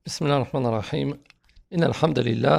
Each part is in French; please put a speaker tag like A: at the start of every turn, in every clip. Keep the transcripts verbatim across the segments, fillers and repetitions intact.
A: بسم الله الرحمن الرحيم إن الحمد لله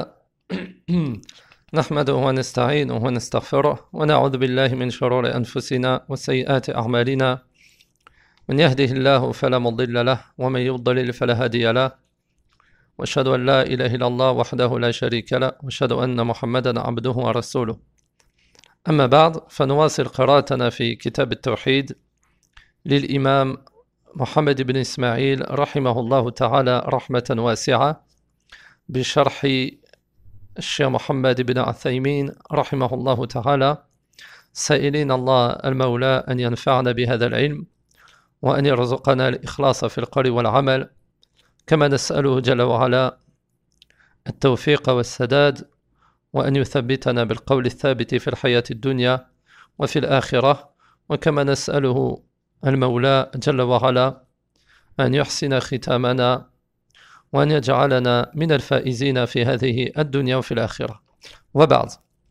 A: نحمده ونستعينه ونستغفره ونعوذ بالله من شرور أنفسنا وسيئات أعمالنا من يهده الله فلا مضل له ومن يضلل فلا هادي له وأشهد أن لا إله إلا الله وحده لا شريك له وأشهد أن محمدا عبده ورسوله أما بعد فنواصل قراءتنا في كتاب التوحيد للإمام محمد بن إسماعيل رحمه الله تعالى رحمة واسعة بشرح الشيخ محمد بن عثيمين رحمه الله تعالى، سائلين الله المولى أن ينفعنا بهذا العلم وأن يرزقنا الإخلاص في القول والعمل، كما نسأله جل وعلا التوفيق والسداد وأن يثبتنا بالقول الثابت في الحياة الدنيا وفي الآخرة، وكما نسأله المولى جل وعلا أن يحسن ختامنا وأن يجعلنا من الفائزين في هذه الدنيا وفي الآخرة. وبعد.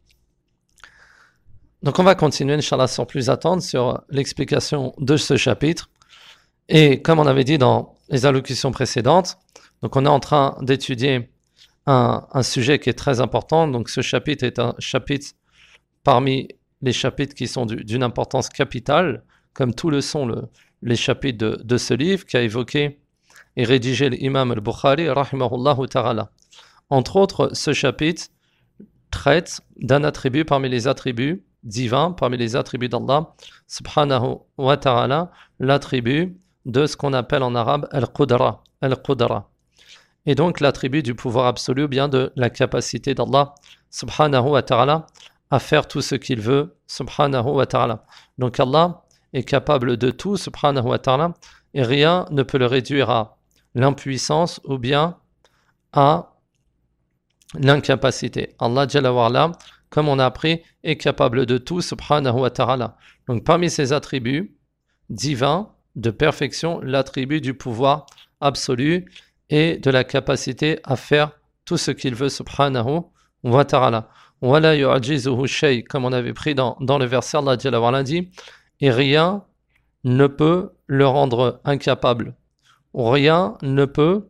A: Donc on va continuer, Inch'Allah, sans plus attendre, sur l'explication de ce chapitre. Et comme on avait dit dans les allocutions précédentes, donc on est en train d'étudier un, un sujet qui est très important. Donc ce chapitre est un chapitre parmi les chapitres qui sont du, d'une importance capitale, comme tout le sont le, les chapitres de, de ce livre qui a évoqué et rédigé l'imam al-Bukhari, rahimahullah ta'ala. Entre autres, ce chapitre traite d'un attribut parmi les attributs divins, parmi les attributs d'Allah, subhanahu wa ta'ala, l'attribut de ce qu'on appelle en arabe al-Qudra, al-Qudra. Et donc l'attribut du pouvoir absolu, ou bien de la capacité d'Allah, subhanahu wa ta'ala, à faire tout ce qu'il veut, subhanahu wa ta'ala. Donc Allah est capable de tout, subhanahu wa ta'ala, et rien ne peut le réduire à l'impuissance ou bien à l'incapacité. Allah Jalla wa Ala, comme on a appris, est capable de tout, subhanahu wa ta'ala. Donc parmi ses attributs divins de perfection, l'attribut du pouvoir absolu et de la capacité à faire tout ce qu'il veut, subhanahu wa ta'ala. Wala yu'ajizuhu shay, comme on avait pris dans, dans le verset, Allah Jalla wa Ala dit, et rien ne peut le rendre incapable, ou rien ne peut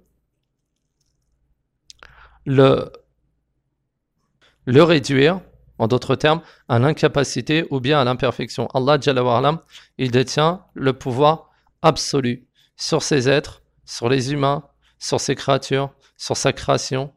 A: le, le réduire, en d'autres termes, à l'incapacité ou bien à l'imperfection. Allah Jalla wa Ala, il détient le pouvoir absolu sur ses êtres, sur les humains, sur ses créatures, sur sa création.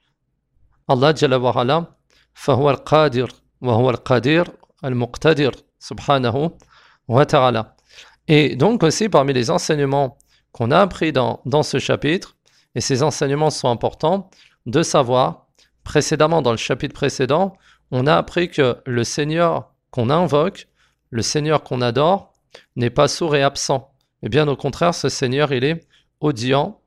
A: Allah Jalla wa Ala, fahuwa al-qadir, wa huwa al-qadir al-muqtadir, subhanahu wa ta'ala. Et donc aussi parmi les enseignements qu'on a appris dans, dans ce chapitre, et ces enseignements sont importants, de savoir, précédemment dans le chapitre précédent, on a appris que le Seigneur qu'on invoque, le Seigneur qu'on adore, n'est pas sourd et absent. Et bien au contraire, ce Seigneur, il est audient,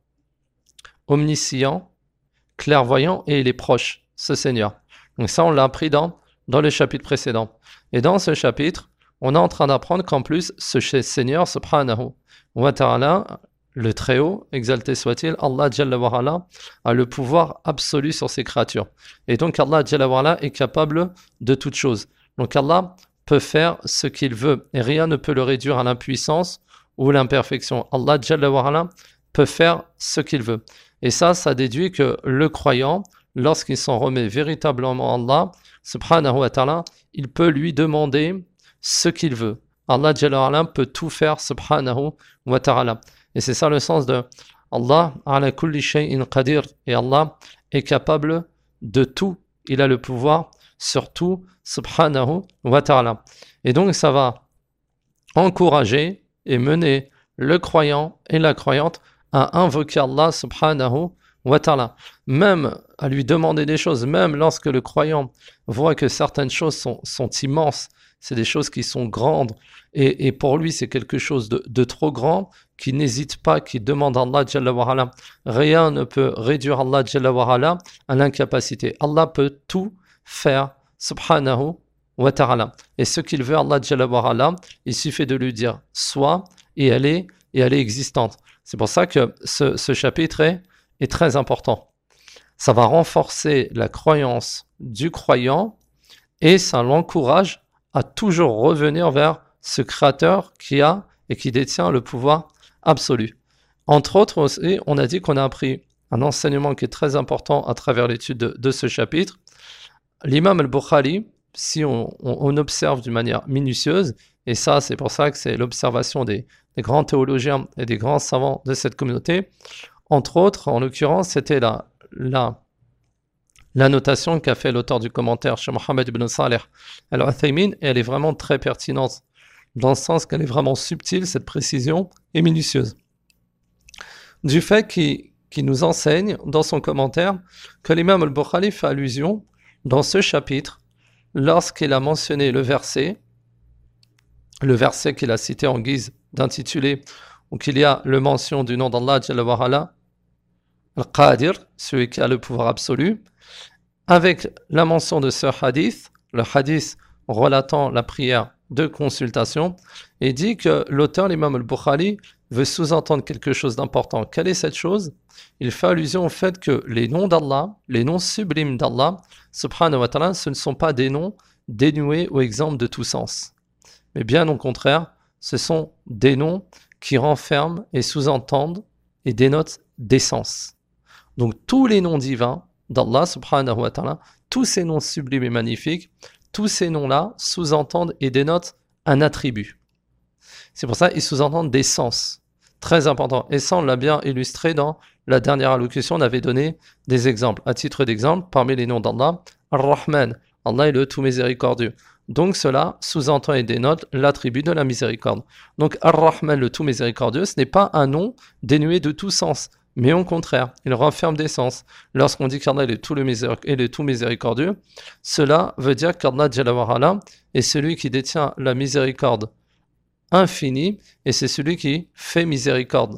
A: omniscient, clairvoyant et il est proche, ce Seigneur. Donc ça, on l'a appris dans, dans le chapitre précédent. Et dans ce chapitre, on est en train d'apprendre qu'en plus, ce Seigneur, subhanahu wa ta'ala, le Très-Haut, exalté soit-il, Allah Jalla wa Ala, a le pouvoir absolu sur ses créatures. Et donc Allah Jalla wa Ala est capable de toutes choses. Donc Allah peut faire ce qu'il veut et rien ne peut le réduire à l'impuissance ou l'imperfection. Allah Jalla wa Ala peut faire ce qu'il veut. Et ça, ça déduit que le croyant, lorsqu'il s'en remet véritablement à Allah, subhanahu wa ta'ala, il peut lui demander ce qu'il veut. Allah Jalla wa Ala peut tout faire, subhanahu wa ta'ala. Et c'est ça le sens de Allah ala kulli shay'in qadir. Et Allah est capable de tout. Il a le pouvoir sur tout, subhanahu wa ta'ala. Et donc ça va encourager et mener le croyant et la croyante à invoquer Allah subhanahu wa ta'ala. Même à lui demander des choses, même lorsque le croyant voit que certaines choses sont, sont immenses, c'est des choses qui sont grandes, et, et pour lui c'est quelque chose de, de trop grand, qui n'hésite pas, qui demande à Allah Jalla wa Ala. Rien ne peut réduire Allah Jalla wa Ala à l'incapacité. Allah peut tout faire, subhanahu wa ta'ala. Et ce qu'il veut, Allah Jalla wa Ala, il suffit de lui dire soit, et elle est, et elle est existante. C'est pour ça que ce, ce chapitre est, est très important. Ça va renforcer la croyance du croyant et ça l'encourage à toujours revenir vers ce créateur qui a et qui détient le pouvoir absolu. Entre autres aussi, on a dit qu'on a appris un enseignement qui est très important à travers l'étude de, de ce chapitre. L'imam al-Bukhari, si on, on, on observe d'une manière minutieuse, et ça c'est pour ça que c'est l'observation des, des grands théologiens et des grands savants de cette communauté, entre autres, en l'occurrence, c'était la, la, la notation qu'a fait l'auteur du commentaire, Cheikh Mohammed ibn Saleh al-Uthaymin, et elle est vraiment très pertinente, dans le sens qu'elle est vraiment subtile, cette précision, et minutieuse. Du fait qu'il, qu'il nous enseigne, dans son commentaire, que l'imam al-Bukhari fait allusion, dans ce chapitre, lorsqu'il a mentionné le verset, le verset qu'il a cité en guise d'intitulé, où il y a le mention du nom d'Allah, Jalla wa Ala, Al-Qadir, celui qui a le pouvoir absolu, avec la mention de ce hadith, le hadith relatant la prière de consultation, et dit que l'auteur, l'imam al-Bukhari, veut sous-entendre quelque chose d'important. Quelle est cette chose? Il fait allusion au fait que les noms d'Allah, les noms sublimes d'Allah, subhanahu wa ta'ala, ce ne sont pas des noms dénués ou exempts de tout sens. Mais bien au contraire, ce sont des noms qui renferment et sous-entendent et dénotent des sens. Donc tous les noms divins d'Allah subhanahu wa ta'ala, tous ces noms sublimes et magnifiques, tous ces noms-là sous-entendent et dénotent un attribut. C'est pour ça qu'ils sous-entendent des sens. Très important. Et ça, on l'a bien illustré dans la dernière allocution. On avait donné des exemples. À titre d'exemple, parmi les noms d'Allah, Ar-Rahman, Allah est le tout miséricordieux. Donc cela sous-entend et dénote l'attribut de la miséricorde. Donc Ar-Rahman, le tout miséricordieux, ce n'est pas un nom dénué de tout sens, mais au contraire, il renferme des sens. Lorsqu'on dit qu'Allah est le tout, le miséric- est le tout miséricordieux, cela veut dire qu'Allah Jalla wa Ala est celui qui détient la miséricorde infini, et c'est celui qui fait miséricorde.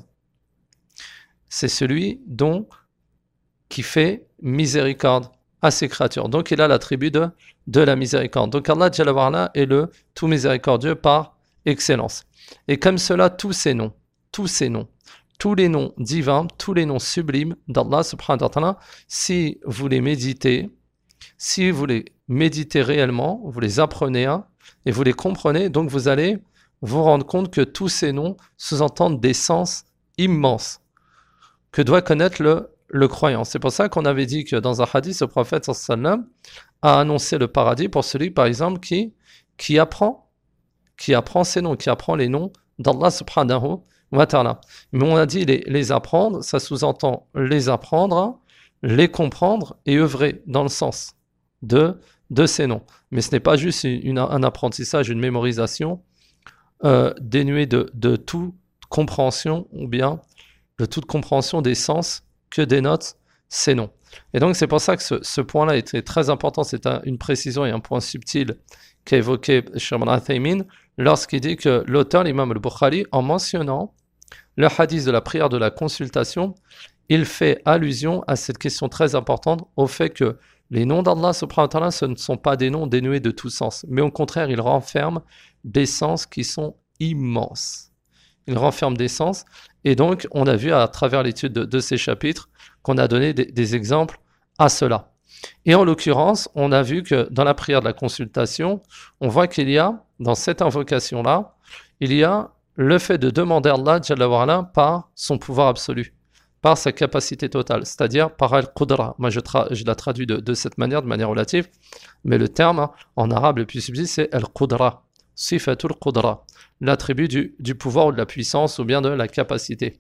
A: C'est celui dont qui fait miséricorde à ses créatures. Donc il a l'attribut de, de la miséricorde. Donc Allah Jalla wa Ala est le tout miséricordieux par excellence. Et comme cela, tous ces noms, tous ces noms, tous les noms divins, tous les noms sublimes d'Allah subhanahu wa ta'ala, si vous les méditez, si vous les méditez réellement, vous les apprenez hein, et vous les comprenez, donc vous allez vous rendre compte que tous ces noms sous-entendent des sens immenses que doit connaître le, le croyant. C'est pour ça qu'on avait dit que dans un hadith, le prophète sallallahu alayhi wa sallam a annoncé le paradis pour celui, par exemple, qui, qui apprend, qui apprend ces noms, qui apprend les noms d'Allah subhanahu wa ta'ala. Mais on a dit les, les apprendre, ça sous-entend les apprendre, les comprendre et œuvrer dans le sens de, de ces noms. Mais ce n'est pas juste une, un apprentissage, une mémorisation Euh, dénué de, de toute compréhension ou bien de toute compréhension des sens que dénotent ces noms. Et donc c'est pour ça que ce, ce point-là était très important, c'est un, une précision et un point subtil qu'a évoqué Cheikh Ibn Uthaymin lorsqu'il dit que l'auteur, l'imam al-Bukhari, en mentionnant le hadith de la prière de la consultation, il fait allusion à cette question très importante, au fait que les noms d'Allah subhanahu wa ta'ala, ce ne sont pas des noms dénués de tout sens, mais au contraire, ils renferment des sens qui sont immenses. Ils renferment des sens, et donc on a vu à travers l'étude de, de ces chapitres qu'on a donné des, des exemples à cela. Et en l'occurrence, on a vu que dans la prière de la consultation, on voit qu'il y a, dans cette invocation-là, il y a le fait de demander à Allah Jalla wa Ala par son pouvoir absolu, par sa capacité totale, c'est-à-dire par al-Qudra. Moi, je, tra- je la traduis de, de cette manière, de manière relative, mais le terme hein, en arabe le plus subtil, c'est al-Qudra, sifatul Qudra, l'attribut du, du pouvoir ou de la puissance ou bien de la capacité.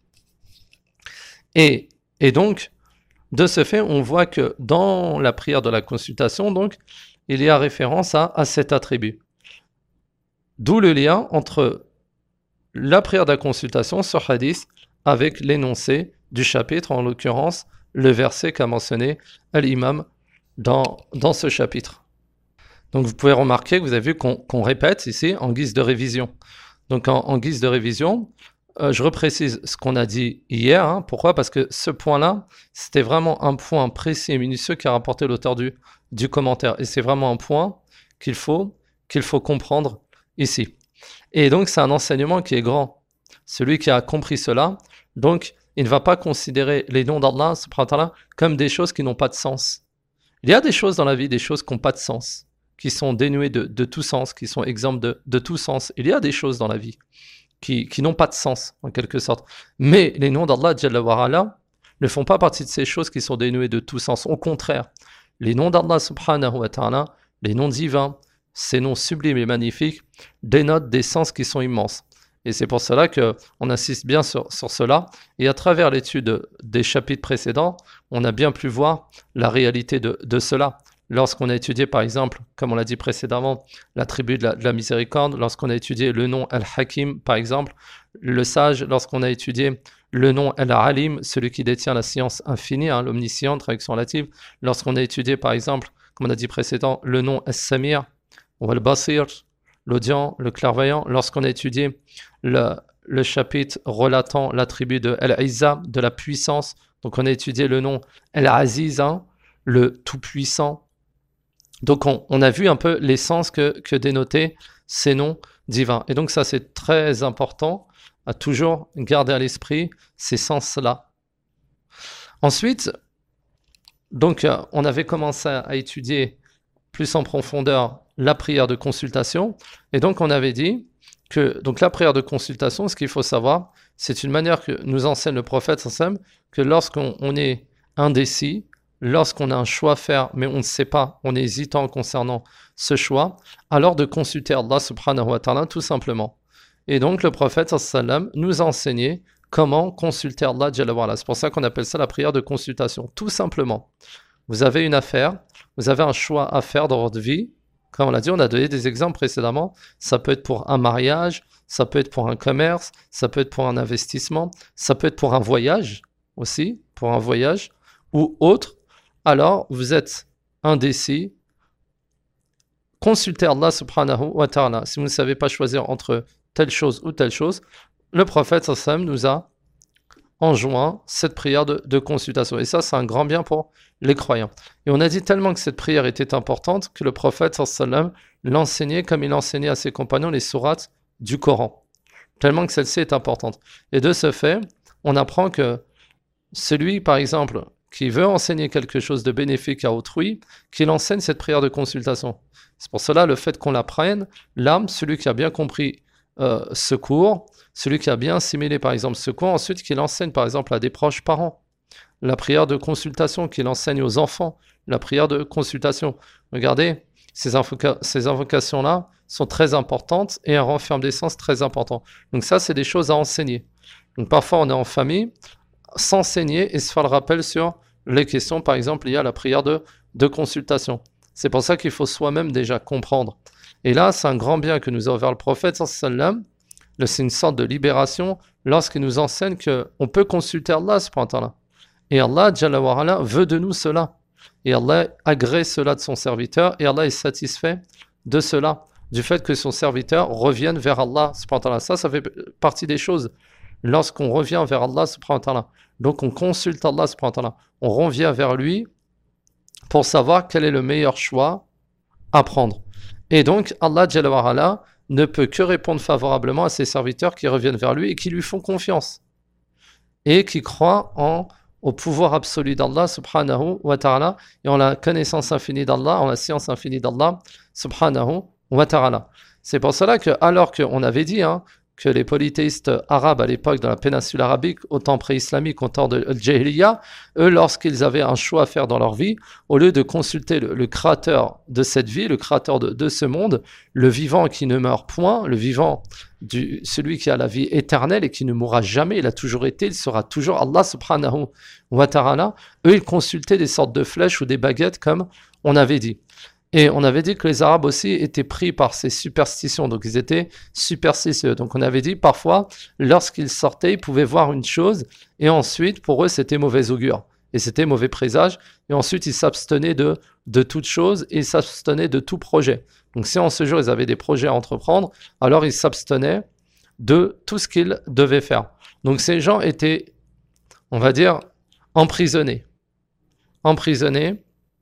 A: Et, et donc, de ce fait, on voit que dans la prière de la consultation, donc, il y a référence à, à cet attribut. D'où le lien entre la prière de la consultation, ce hadith, avec l'énoncé du chapitre, en l'occurrence, le verset qu'a mentionné l'imam dans, dans ce chapitre. Donc vous pouvez remarquer que vous avez vu qu'on, qu'on répète ici en guise de révision. Donc en, en guise de révision, euh, je reprécise ce qu'on a dit hier. Hein. Pourquoi? Parce que ce point-là, c'était vraiment un point précis et minutieux qu'a rapporté l'auteur du, du commentaire. Et c'est vraiment un point qu'il faut, qu'il faut comprendre ici. Et donc c'est un enseignement qui est grand. Celui qui a compris cela, donc il ne va pas considérer les noms d'Allah subhanahu wa ta'ala comme des choses qui n'ont pas de sens. Il y a des choses dans la vie, des choses qui n'ont pas de sens, qui sont dénuées de, de tout sens, qui sont exemptes de, de tout sens. Il y a des choses dans la vie qui, qui n'ont pas de sens, en quelque sorte. Mais les noms d'Allah Jalla wa Ala, ne font pas partie de ces choses qui sont dénuées de tout sens. Au contraire, les noms d'Allah subhanahu wa ta'ala, les noms divins, ces noms sublimes et magnifiques, dénotent des sens qui sont immenses. Et c'est pour cela qu'on insiste bien sur, sur cela. Et à travers l'étude des chapitres précédents, on a bien pu voir la réalité de, de cela. Lorsqu'on a étudié, par exemple, comme on l'a dit précédemment, l'attribut de la, de la miséricorde, lorsqu'on a étudié le nom Al-Hakim, par exemple, le sage, lorsqu'on a étudié le nom Al-Alim, celui qui détient la science infinie, hein, l'omniscient, traduction relative, lorsqu'on a étudié, par exemple, comme on a dit précédemment, le nom As-Samir, ou Al-Basir, l'audient, le clairvoyant, lorsqu'on a étudié le, le chapitre relatant l'attribut de Al-Izza, de la puissance, donc on a étudié le nom Al-Aziz, hein, le tout-puissant. Donc on, on a vu un peu les sens que, que dénotaient ces noms divins. Et donc ça c'est très important à toujours garder à l'esprit ces sens-là. Ensuite, donc on avait commencé à étudier plus en profondeur la prière de consultation. Et donc on avait dit que donc la prière de consultation, ce qu'il faut savoir, c'est une manière que nous enseigne le prophète sallam, que lorsqu'on on est indécis, lorsqu'on a un choix à faire, mais on ne sait pas, on est hésitant concernant ce choix, alors de consulter Allah subhanahu wa ta'ala tout simplement. Et donc le prophète sallam nous a enseigné comment consulter Allah jalla wa ala. C'est pour ça qu'on appelle ça la prière de consultation, tout simplement. Vous avez une affaire, vous avez un choix à faire dans votre vie. Comme on l'a dit, on a donné des exemples précédemment. Ça peut être pour un mariage, ça peut être pour un commerce, ça peut être pour un investissement, ça peut être pour un voyage aussi, pour un voyage ou autre. Alors, vous êtes indécis. Consultez Allah subhanahu wa ta'ala. Si vous ne savez pas choisir entre telle chose ou telle chose, le prophète sallam nous a enjoint cette prière de, de consultation. Et ça, c'est un grand bien pour les croyants. Et on a dit tellement que cette prière était importante que le prophète sallam l'enseignait comme il enseignait à ses compagnons les sourates du Coran. Tellement que celle-ci est importante. Et de ce fait, on apprend que celui, par exemple, qui veut enseigner quelque chose de bénéfique à autrui, qu'il enseigne cette prière de consultation. C'est pour cela le fait qu'on l'apprenne, l'âme, celui qui a bien compris euh, ce cours, celui qui a bien assimilé par exemple ce cours, ensuite qu'il enseigne par exemple à des proches parents, la prière de consultation, qu'il enseigne aux enfants, la prière de consultation. Regardez, ces, invoca- ces invocations-là sont très importantes et elles renferment des sens très importants. Donc ça, c'est des choses à enseigner. Donc parfois, on est en famille, s'enseigner et se faire le rappel sur les questions, par exemple, liées à la prière de, de consultation. C'est pour ça qu'il faut soi-même déjà comprendre. Et là, c'est un grand bien que nous a offert le prophète sallam. C'est une sorte de libération lorsqu'il nous enseigne qu'on peut consulter Allah ce point-là. Et Allah, Jalla wa ala, veut de nous cela. Et Allah agrée cela de son serviteur et Allah est satisfait de cela, du fait que son serviteur revienne vers Allah ce point-là. Ça, ça fait partie des choses. Lorsqu'on revient vers Allah subhanahu wa ta'ala, donc on consulte Allah subhanahu wa ta'ala, on revient vers lui pour savoir quel est le meilleur choix à prendre. Et donc Allah Jalla wa ala ne peut que répondre favorablement à ses serviteurs qui reviennent vers lui et qui lui font confiance et qui croient en, au pouvoir absolu d'Allah subhanahu wa ta'ala et en la connaissance infinie d'Allah, en la science infinie d'Allah subhanahu wa ta'ala. C'est pour cela que, alors qu'on avait dit hein, que les polythéistes arabes à l'époque dans la péninsule arabique, au temps pré-islamique, au temps de Jahiliya, eux, lorsqu'ils avaient un choix à faire dans leur vie, au lieu de consulter le, le créateur de cette vie, le créateur de, de ce monde, le vivant qui ne meurt point, le vivant, du, celui qui a la vie éternelle et qui ne mourra jamais, il a toujours été, il sera toujours Allah subhanahu wa ta'ala, eux, ils consultaient des sortes de flèches ou des baguettes comme on avait dit. Et on avait dit que les Arabes aussi étaient pris par ces superstitions, donc ils étaient superstitieux. Donc on avait dit parfois, lorsqu'ils sortaient, ils pouvaient voir une chose, et ensuite, pour eux, c'était mauvais augure, et c'était mauvais présage, et ensuite ils s'abstenaient de, de toute chose, et ils s'abstenaient de tout projet. Donc si en ce jour, ils avaient des projets à entreprendre, alors ils s'abstenaient de tout ce qu'ils devaient faire. Donc ces gens étaient, on va dire, emprisonnés. Emprisonnés,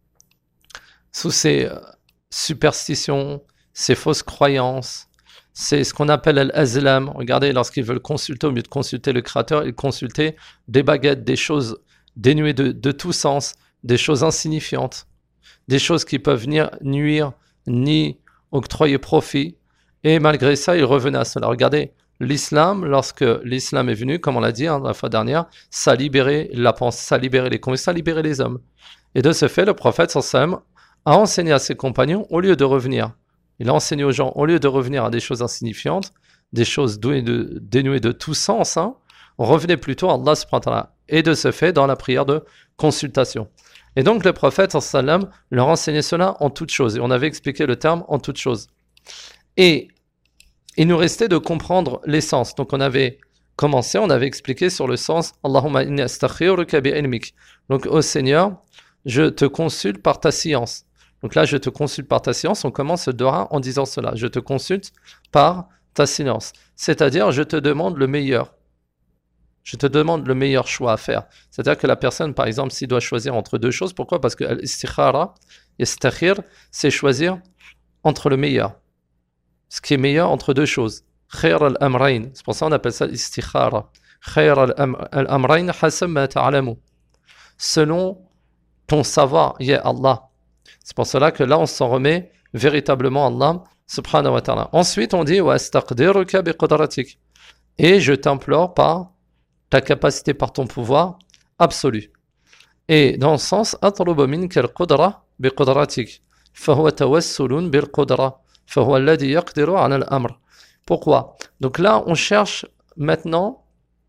A: sous ces superstitions, ces fausses croyances, c'est ce qu'on appelle al-azlam. Regardez, lorsqu'ils veulent consulter, au lieu de consulter le Créateur, ils consultaient des baguettes, des choses dénuées de, de tout sens, des choses insignifiantes, des choses qui peuvent ni nuire, ni octroyer profit. Et malgré ça, ils revenaient à cela. Regardez, l'islam, lorsque l'islam est venu, comme on l'a dit hein, la fois dernière, ça a libéré la pensée, ça a libéré les consciences, ça a libéré les hommes. Et de ce fait, le prophète sallam a enseigné à ses compagnons, au lieu de revenir, il a enseigné aux gens, au lieu de revenir à des choses insignifiantes, des choses douées de, dénuées de tout sens, hein, on revenait plutôt à Allah subhanahu wa ta'ala. Et de ce fait, dans la prière de consultation. Et donc, le prophète sallam leur enseignait cela en toutes choses. Et on avait expliqué le terme en toutes choses. Et il nous restait de comprendre l'essence. Donc, on avait commencé, on avait expliqué sur le sens Allahumma inni astakhiruka bi ilmik. Donc, ô Seigneur, je te consulte par ta science. Donc là, je te consulte par ta science. On commence le dora en disant cela. Je te consulte par ta science. C'est-à-dire, je te demande le meilleur. Je te demande le meilleur choix à faire. C'est-à-dire que la personne, par exemple, s'il doit choisir entre deux choses, pourquoi? Parce que l'istikhara, istakhir, c'est choisir entre le meilleur. Ce qui est meilleur entre deux choses. Khayr al-amrayn. C'est pour ça qu'on appelle ça l'istikhara. Khayr al-amrayn hasab ma ta'alamu. Selon ton savoir, ya Allah. C'est pour cela que là, on s'en remet véritablement à Allah, subhanahu wa ta'ala. Ensuite, on dit wa astaqdiruka bi qudratik. Et je t'implore par ta capacité, par ton pouvoir absolu. Et dans le sens, atlubu minka al-qudra bi qudratik. Fahuwa tawassulun bil qudra. Fahuwa alladhi yaqdiru ala al-amr. Pourquoi? Donc là, on cherche maintenant,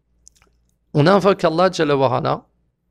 A: on invoque Allah Jalla wa Ala,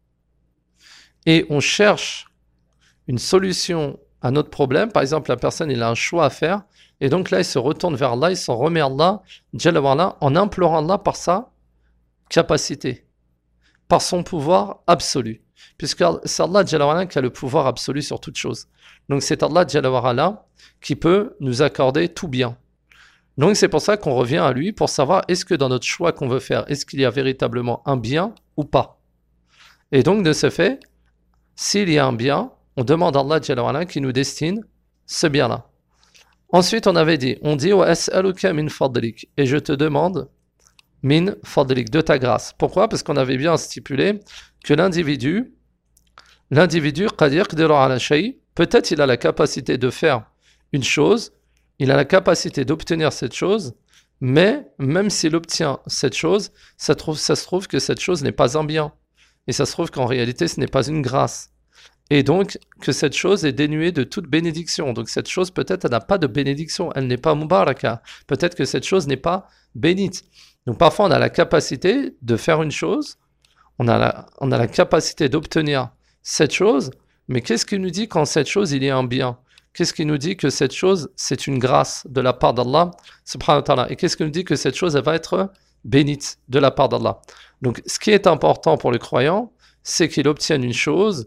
A: et on cherche une solution à notre problème. Par exemple, la personne, il a un choix à faire, et donc là, il se retourne vers Allah, il s'en remet à Allah, Jalla wa Ala, en implorant Allah par sa capacité, par son pouvoir absolu. Puisque c'est Allah Jalla wa Ala qui a le pouvoir absolu sur toute chose. Donc c'est Allah Jalla wa Ala qui peut nous accorder tout bien. Donc c'est pour ça qu'on revient à lui pour savoir est-ce que dans notre choix qu'on veut faire, est-ce qu'il y a véritablement un bien ou pas. Et donc de ce fait, s'il y a un bien, on demande à Allah Jalla wa Ala qui nous destine ce bien-là. Ensuite on avait dit, on dit wa as'aluka min fadlik, et je te demande min fadlik, de ta grâce. Pourquoi? Parce qu'on avait bien stipulé que l'individu, l'individu qad yaqdiru ala shay, peut-être il a la capacité de faire une chose, il a la capacité d'obtenir cette chose, mais même s'il obtient cette chose, ça, trouve, ça se trouve que cette chose n'est pas un bien. Et ça se trouve qu'en réalité, ce n'est pas une grâce. Et donc, que cette chose est dénuée de toute bénédiction. Donc cette chose, peut-être, elle n'a pas de bénédiction, elle n'est pas mubaraka. Peut-être que cette chose n'est pas bénite. Donc parfois, on a la capacité de faire une chose, on a la, on a la capacité d'obtenir cette chose, mais qu'est-ce qui nous dit quand cette chose, il y a un bien? Qu'est-ce qui nous dit que cette chose, c'est une grâce de la part d'Allah, subhanahu wa ta'ala? Et qu'est-ce qui nous dit que cette chose, elle va être bénite de la part d'Allah? Donc, ce qui est important pour le croyant, c'est qu'il obtienne une chose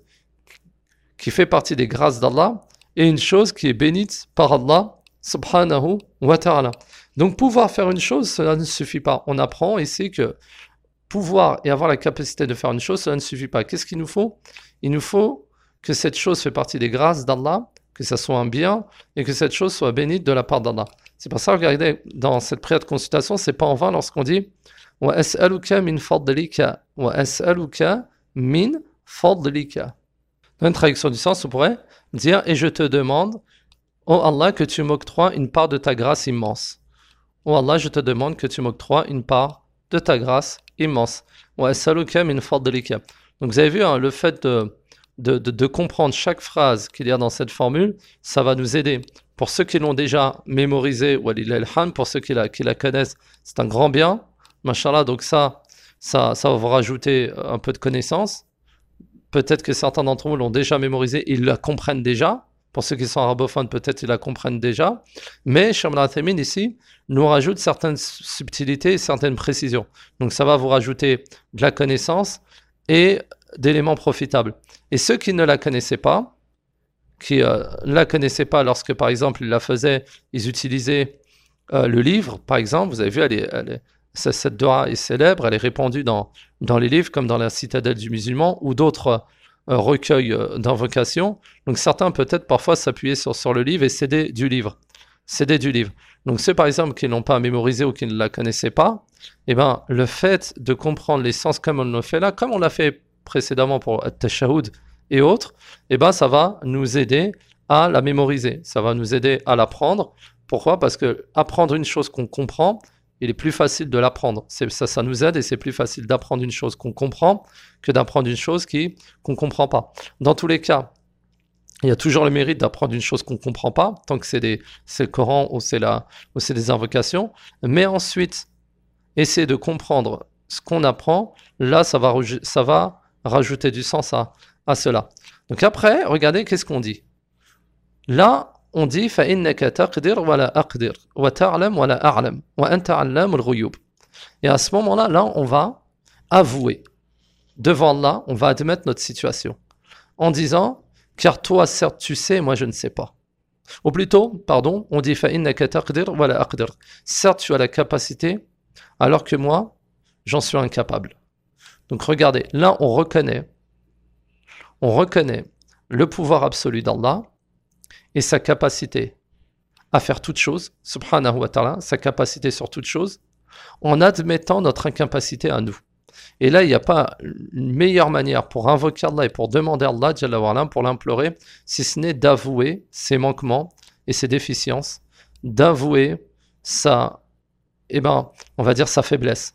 A: qui fait partie des grâces d'Allah et une chose qui est bénite par Allah, subhanahu wa ta'ala. Donc, pouvoir faire une chose, cela ne suffit pas. On apprend ici que pouvoir et avoir la capacité de faire une chose, cela ne suffit pas. Qu'est-ce qu'il nous faut? Il nous faut que cette chose fait partie des grâces d'Allah, que ça soit un bien et que cette chose soit bénite de la part d'Allah. C'est pour ça, regardez, dans cette prière de consultation, c'est pas en vain lorsqu'on dit wa as'aluka min fadlika wa as'aluka min fadlika. Dans une traduction du sens, on pourrait dire et je te demande, ô Allah, que tu m'octroies une part de ta grâce immense. Ô Allah, je te demande que tu m'octroies une part de ta grâce immense. Wa as'aluka min fadlika. Donc vous avez vu hein, le fait de De, de, de comprendre chaque phrase qu'il y a dans cette formule, ça va nous aider. Pour ceux qui l'ont déjà mémorisé, pour ceux qui la, qui la connaissent, c'est un grand bien. Mashallah, donc ça, ça, ça va vous rajouter un peu de connaissances. Peut-être que certains d'entre vous l'ont déjà mémorisé, ils la comprennent déjà. Pour ceux qui sont arabophones, peut-être ils la comprennent déjà. Mais Cheikh Ibn Uthaymin ici nous rajoute certaines subtilités et certaines précisions. Donc ça va vous rajouter de la connaissance et d'éléments profitables. Et ceux qui ne la connaissaient pas, qui ne euh, la connaissaient pas lorsque, par exemple, ils la faisaient, ils utilisaient euh, le livre, par exemple, vous avez vu, elle est, elle est, cette dua est célèbre, elle est répandue dans, dans les livres, comme dans la Citadelle du musulman, ou d'autres euh, recueils euh, d'invocations. Donc certains, peut-être, parfois, s'appuyaient sur, sur le livre et cédaient du livre. Cédaient du livre. Donc ceux, par exemple, qui ne l'ont pas mémorisé ou qui ne la connaissaient pas, eh ben, le fait de comprendre les sens comme on le fait là, comme on l'a fait précédemment pour At-Tashahhud et autres, eh ben ça va nous aider à la mémoriser, ça va nous aider à l'apprendre. Pourquoi? Parce que apprendre une chose qu'on comprend il est plus facile de l'apprendre. C'est, ça, ça nous aide et c'est plus facile d'apprendre une chose qu'on comprend que d'apprendre une chose qui, qu'on ne comprend pas. Dans tous les cas, il y a toujours le mérite d'apprendre une chose qu'on ne comprend pas, tant que c'est, des, c'est le Coran ou c'est, la, ou c'est des invocations. Mais ensuite, essayer de comprendre ce qu'on apprend, là, ça va, ça va rajouter du sens à, à cela. Donc après, regardez, qu'est-ce qu'on dit? Là, on dit فَإِنَّكَ تَقْدِرْ وَلَا أَقْدِرْ وَتَعْلَمْ وَلَا أَعْلَمْ وَأَنْتَ عَلَّامُ الْغُيُوبِ. Et à ce moment-là, là, on va avouer devant Allah, on va admettre notre situation en disant car toi, certes, tu sais, moi, je ne sais pas. Ou plutôt, pardon, on dit فَإِنَّكَ تَقْدِرْ وَلَا أَقْدِرْ. Certes, tu as la capacité, alors que moi, j'en suis incapable. Donc regardez, là, on reconnaît, on reconnaît le pouvoir absolu d'Allah et sa capacité à faire toute chose, subhanahu wa ta'ala, sa capacité sur toute chose, en admettant notre incapacité à nous. Et là, il n'y a pas une meilleure manière pour invoquer Allah et pour demander à Allah, Jalla wa ala, pour l'implorer, si ce n'est d'avouer ses manquements et ses déficiences, d'avouer sa, eh ben, on va dire sa faiblesse.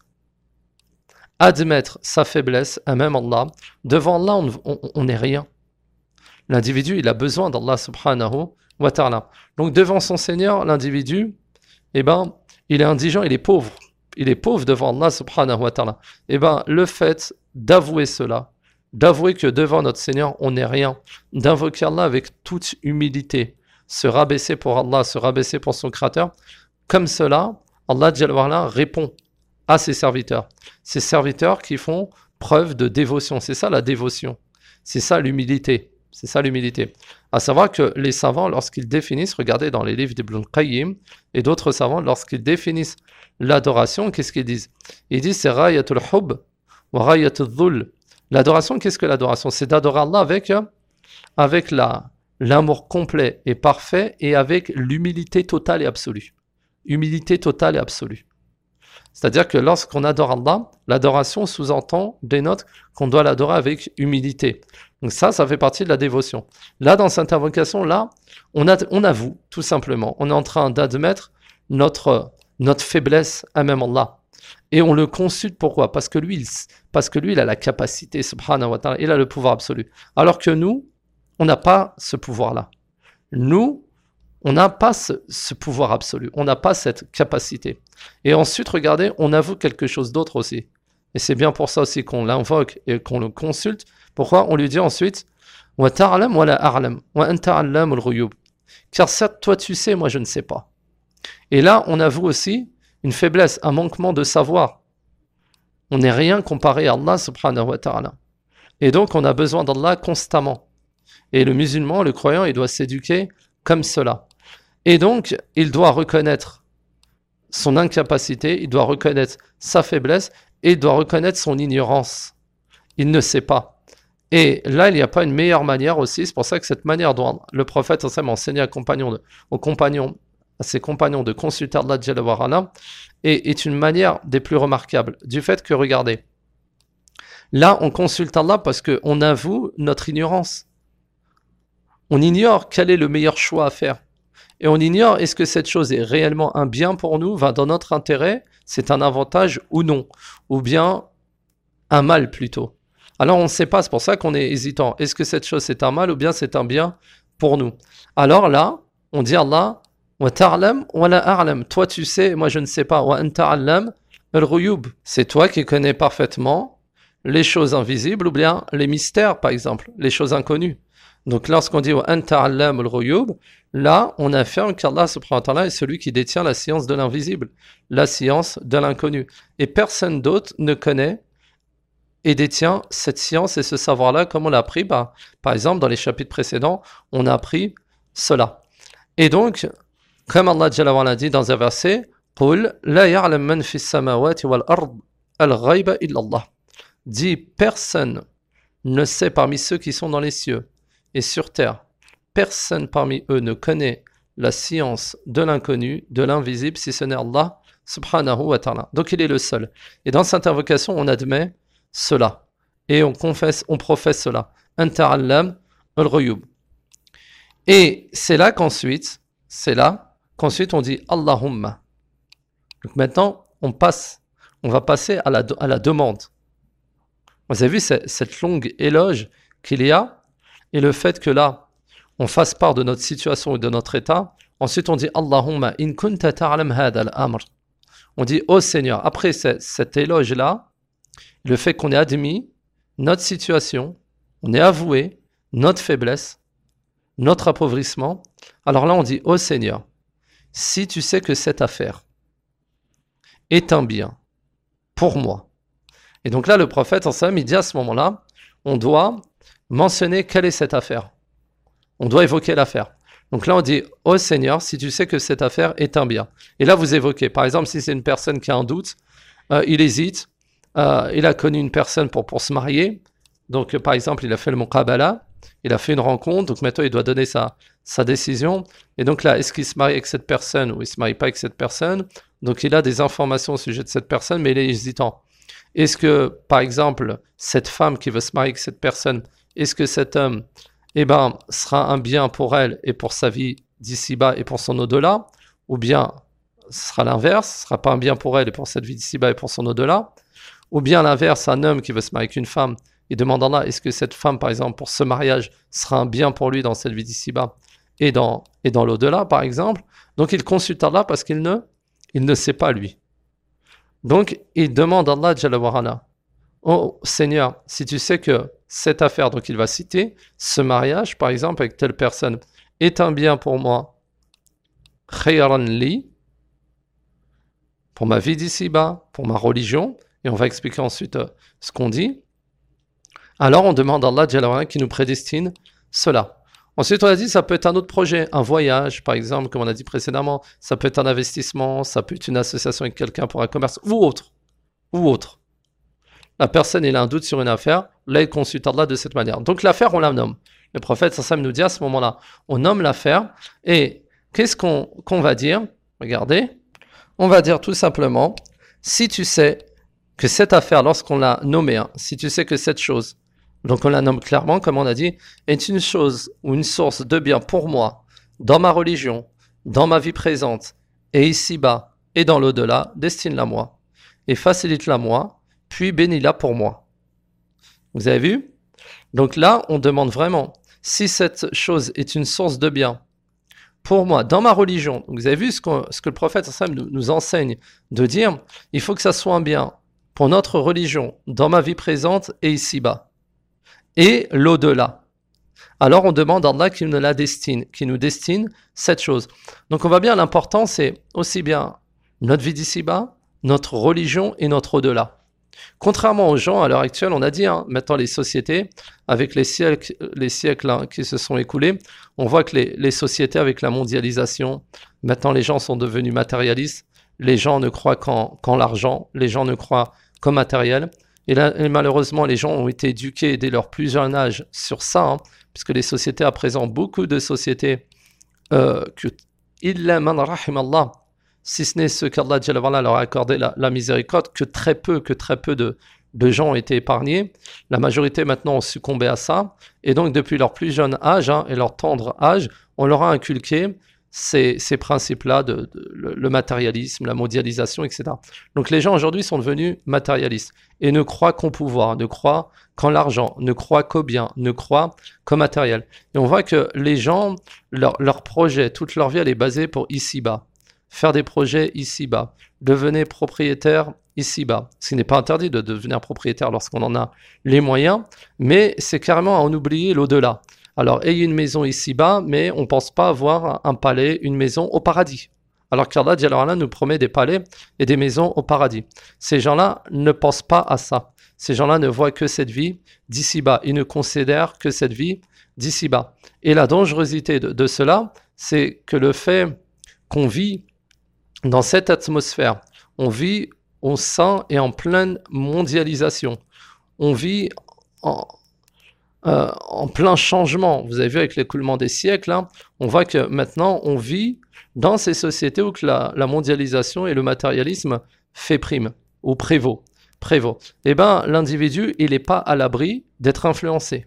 A: Admettre sa faiblesse à même Allah. Devant Allah, on n'est rien. L'individu, il a besoin d'Allah subhanahu wa ta'ala. Donc devant son Seigneur, l'individu, eh ben, il est indigent, il est pauvre. Il est pauvre devant Allah subhanahu wa ta'ala. Eh ben, le fait d'avouer cela, d'avouer que devant notre Seigneur, on n'est rien, d'invoquer Allah avec toute humilité, se rabaisser pour Allah, se rabaisser pour son Créateur, comme cela, Allah Jalla wa ala répond à ses serviteurs. Ces serviteurs qui font preuve de dévotion. C'est ça la dévotion. C'est ça l'humilité. C'est ça l'humilité. À savoir que les savants, lorsqu'ils définissent, regardez dans les livres d'Ibn Qayyim et d'autres savants, lorsqu'ils définissent l'adoration, qu'est-ce qu'ils disent? Ils disent c'est rayatul hub wa rayatul dhul. L'adoration, qu'est-ce que l'adoration? C'est d'adorer Allah avec, avec la, l'amour complet et parfait et avec l'humilité totale et absolue. Humilité totale et absolue. C'est-à-dire que lorsqu'on adore Allah, l'adoration sous-entend, dénote qu'on doit l'adorer avec humilité. Donc ça, ça fait partie de la dévotion. Là, dans cette invocation, là, on, a, on avoue, tout simplement. On est en train d'admettre notre, notre faiblesse à même Allah. Et on le consulte, pourquoi? Parce que lui, il, parce que lui, il a la capacité, subhanahu wa ta'ala, il a le pouvoir absolu. Alors que nous, on n'a pas ce pouvoir-là. Nous, on n'a pas ce, ce pouvoir absolu, on n'a pas cette capacité. Et ensuite, regardez, on avoue quelque chose d'autre aussi. Et c'est bien pour ça aussi qu'on l'invoque et qu'on le consulte. Pourquoi? On lui dit ensuite wa ta'lam wa la a'lam wa anta 'allamul ghuyub. Car certes, toi tu sais, moi je ne sais pas. Et là, on avoue aussi une faiblesse, un manquement de savoir. On n'est rien comparé à Allah subhanahu wa ta'ala. Et donc, on a besoin d'Allah constamment. Et le musulman, le croyant, il doit s'éduquer comme cela. Et donc, il doit reconnaître son incapacité, il doit reconnaître sa faiblesse et il doit reconnaître son ignorance. Il ne sait pas. Et là, il n'y a pas une meilleure manière aussi. C'est pour ça que cette manière dont le prophète enseignait aux compagnons, à ses compagnons de consulter Allah Jalla wa ala est, est une manière des plus remarquables. Du fait que, regardez, là, on consulte Allah parce qu'on avoue notre ignorance. On ignore quel est le meilleur choix à faire. Et on ignore est-ce que cette chose est réellement un bien pour nous, va dans notre intérêt, c'est un avantage ou non, ou bien un mal plutôt. Alors on ne sait pas, c'est pour ça qu'on est hésitant. Est-ce que cette chose c'est un mal ou bien c'est un bien pour nous? Alors là, on dit à Allah, wa ta'lam wa la a'lam. Toi tu sais, moi je ne sais pas. Wa anta 'allam al-ghuyub. C'est toi qui connais parfaitement les choses invisibles ou bien les mystères, par exemple, les choses inconnues. Donc lorsqu'on dit wa anta 'allam al-ghuyub, là on affirme qu'Allah subhanahu wa ta'ala est celui qui détient la science de l'invisible, la science de l'inconnu. Et personne d'autre ne connaît et détient cette science et ce savoir-là comme on l'a appris. Bah, par exemple, dans les chapitres précédents, on a appris cela. Et donc, comme Allah Jalla wa ala dit dans un verset, قُلْ لَا يَعْلَمْ مَنْ فِي السَّمَاوَاتِ وَالْأَرْضِ الْغَيْبَ إِلَّا اللَّهِ. Dit, personne ne sait parmi ceux qui sont dans les cieux et sur terre, personne parmi eux ne connaît la science de l'inconnu, de l'invisible, si ce n'est Allah subhanahu wa ta'ala. Donc il est le seul. Et dans cette invocation, on admet cela. Et on confesse, on professe cela. Anta 'allam al-ghuyub. Et c'est là qu'ensuite, c'est là qu'ensuite on dit Allahumma. Donc maintenant, on passe, on va passer à la, à la demande. Vous avez vu cette, cette longue éloge qu'il y a, et le fait que là, on fasse part de notre situation et de notre état. Ensuite, on dit Allahumma in kunta ta'lam hadha al-amr. On dit ô Seigneur, après cet, cet éloge-là, le fait qu'on ait admis notre situation, on ait avoué notre faiblesse, notre appauvrissement, alors là, on dit ô Seigneur, si tu sais que cette affaire est un bien pour moi. Et donc là, le prophète, en sallam, il dit à ce moment-là, on doit mentionner quelle est cette affaire. On doit évoquer l'affaire. Donc là, on dit, ô Seigneur, si tu sais que cette affaire est un bien. Et là, vous évoquez, par exemple, si c'est une personne qui a un doute, euh, il hésite, euh, il a connu une personne pour, pour se marier. Donc, euh, par exemple, il a fait le muqabala, il a fait une rencontre, donc maintenant, il doit donner sa, sa décision. Et donc là, est-ce qu'il se marie avec cette personne ou il ne se marie pas avec cette personne? Donc, il a des informations au sujet de cette personne, mais il est hésitant. Est-ce que, par exemple, cette femme qui veut se marier avec cette personne, est-ce que cet homme, eh ben, sera un bien pour elle et pour sa vie d'ici-bas et pour son au-delà? Ou bien, ce sera l'inverse, ce ne sera pas un bien pour elle et pour cette vie d'ici-bas et pour son au-delà? Ou bien l'inverse, un homme qui veut se marier avec une femme, il demande Allah, est-ce que cette femme, par exemple, pour ce mariage, sera un bien pour lui dans cette vie d'ici-bas et dans, et dans l'au-delà, par exemple? Donc, il consulte Allah parce qu'il ne, il ne sait pas, lui. Donc, il demande à Allah, Jalla wa Ala, oh Seigneur, si tu sais que cette affaire, donc il va citer, ce mariage, par exemple, avec telle personne, est un bien pour moi, khayran li, pour ma vie d'ici-bas, pour ma religion, et on va expliquer ensuite euh, ce qu'on dit, alors on demande à Allah, Jalla wa Ala, qui nous prédestine cela. Ensuite, on a dit, ça peut être un autre projet, un voyage, par exemple, comme on a dit précédemment, ça peut être un investissement, ça peut être une association avec quelqu'un pour un commerce, ou autre, ou autre. La personne, il a un doute sur une affaire, là, il consulte Allah de cette manière. Donc, l'affaire, on la nomme. Le prophète, ça, ça nous dit à ce moment-là, on nomme l'affaire, et qu'est-ce qu'on, qu'on va dire? Regardez, on va dire tout simplement, si tu sais que cette affaire, lorsqu'on l'a nommée, hein, si tu sais que cette chose, donc on la nomme clairement, comme on a dit, est une chose ou une source de bien pour moi, dans ma religion, dans ma vie présente, et ici-bas, et dans l'au-delà, destine-la moi, et facilite-la moi, puis bénis-la pour moi. Vous avez vu? Donc là, on demande vraiment, si cette chose est une source de bien, pour moi, dans ma religion, donc vous avez vu ce, ce que le prophète nous, nous enseigne, de dire, il faut que ça soit un bien pour notre religion, dans ma vie présente, et ici-bas. Et l'au-delà. Alors on demande à Allah qu'il nous la destine, qu'il nous destine cette chose. Donc on voit bien, l'important c'est aussi bien notre vie d'ici-bas, notre religion et notre au-delà. Contrairement aux gens à l'heure actuelle, on a dit, hein, maintenant les sociétés, avec les siècles, les siècles hein, qui se sont écoulés, on voit que les, les sociétés avec la mondialisation, maintenant les gens sont devenus matérialistes, les gens ne croient qu'en, qu'en l'argent, les gens ne croient qu'au matériel. Et, là, et malheureusement, les gens ont été éduqués dès leur plus jeune âge sur ça, hein, puisque les sociétés à présent, beaucoup de sociétés, euh, que, illa man rahimallah, si ce n'est ceux qu'Allah leur a accordé la, la miséricorde, que très peu, que très peu de, de gens ont été épargnés. La majorité maintenant ont succombé à ça. Et donc, depuis leur plus jeune âge hein, et leur tendre âge, on leur a inculqué ces, ces principes-là, de, de, le, le matérialisme, la mondialisation, et cetera. Donc les gens aujourd'hui sont devenus matérialistes et ne croient qu'au pouvoir, ne croient qu'en l'argent, ne croient qu'au bien, ne croient qu'au matériel. Et on voit que les gens, leur, leur projet, toute leur vie, elle est basée pour ici-bas. Faire des projets ici-bas, devenir propriétaire ici-bas. Ce qui n'est pas interdit de devenir propriétaire lorsqu'on en a les moyens, mais c'est carrément à en oublier l'au-delà. Alors, ayez une maison ici-bas, mais on ne pense pas avoir un palais, une maison au paradis. Alors qu'Allah Jalla nous promet des palais et des maisons au paradis. Ces gens-là ne pensent pas à ça. Ces gens-là ne voient que cette vie d'ici-bas. Ils ne considèrent que cette vie d'ici-bas. Et la dangerosité de, de cela, c'est que le fait qu'on vit dans cette atmosphère, on vit au sein et en pleine mondialisation. On vit en... Euh, en plein changement. Vous avez vu avec l'écoulement des siècles, hein, on voit que maintenant on vit dans ces sociétés où que la, la mondialisation et le matérialisme fait prime, ou prévaut. prévaut. Eh bien, l'individu, il n'est pas à l'abri d'être influencé.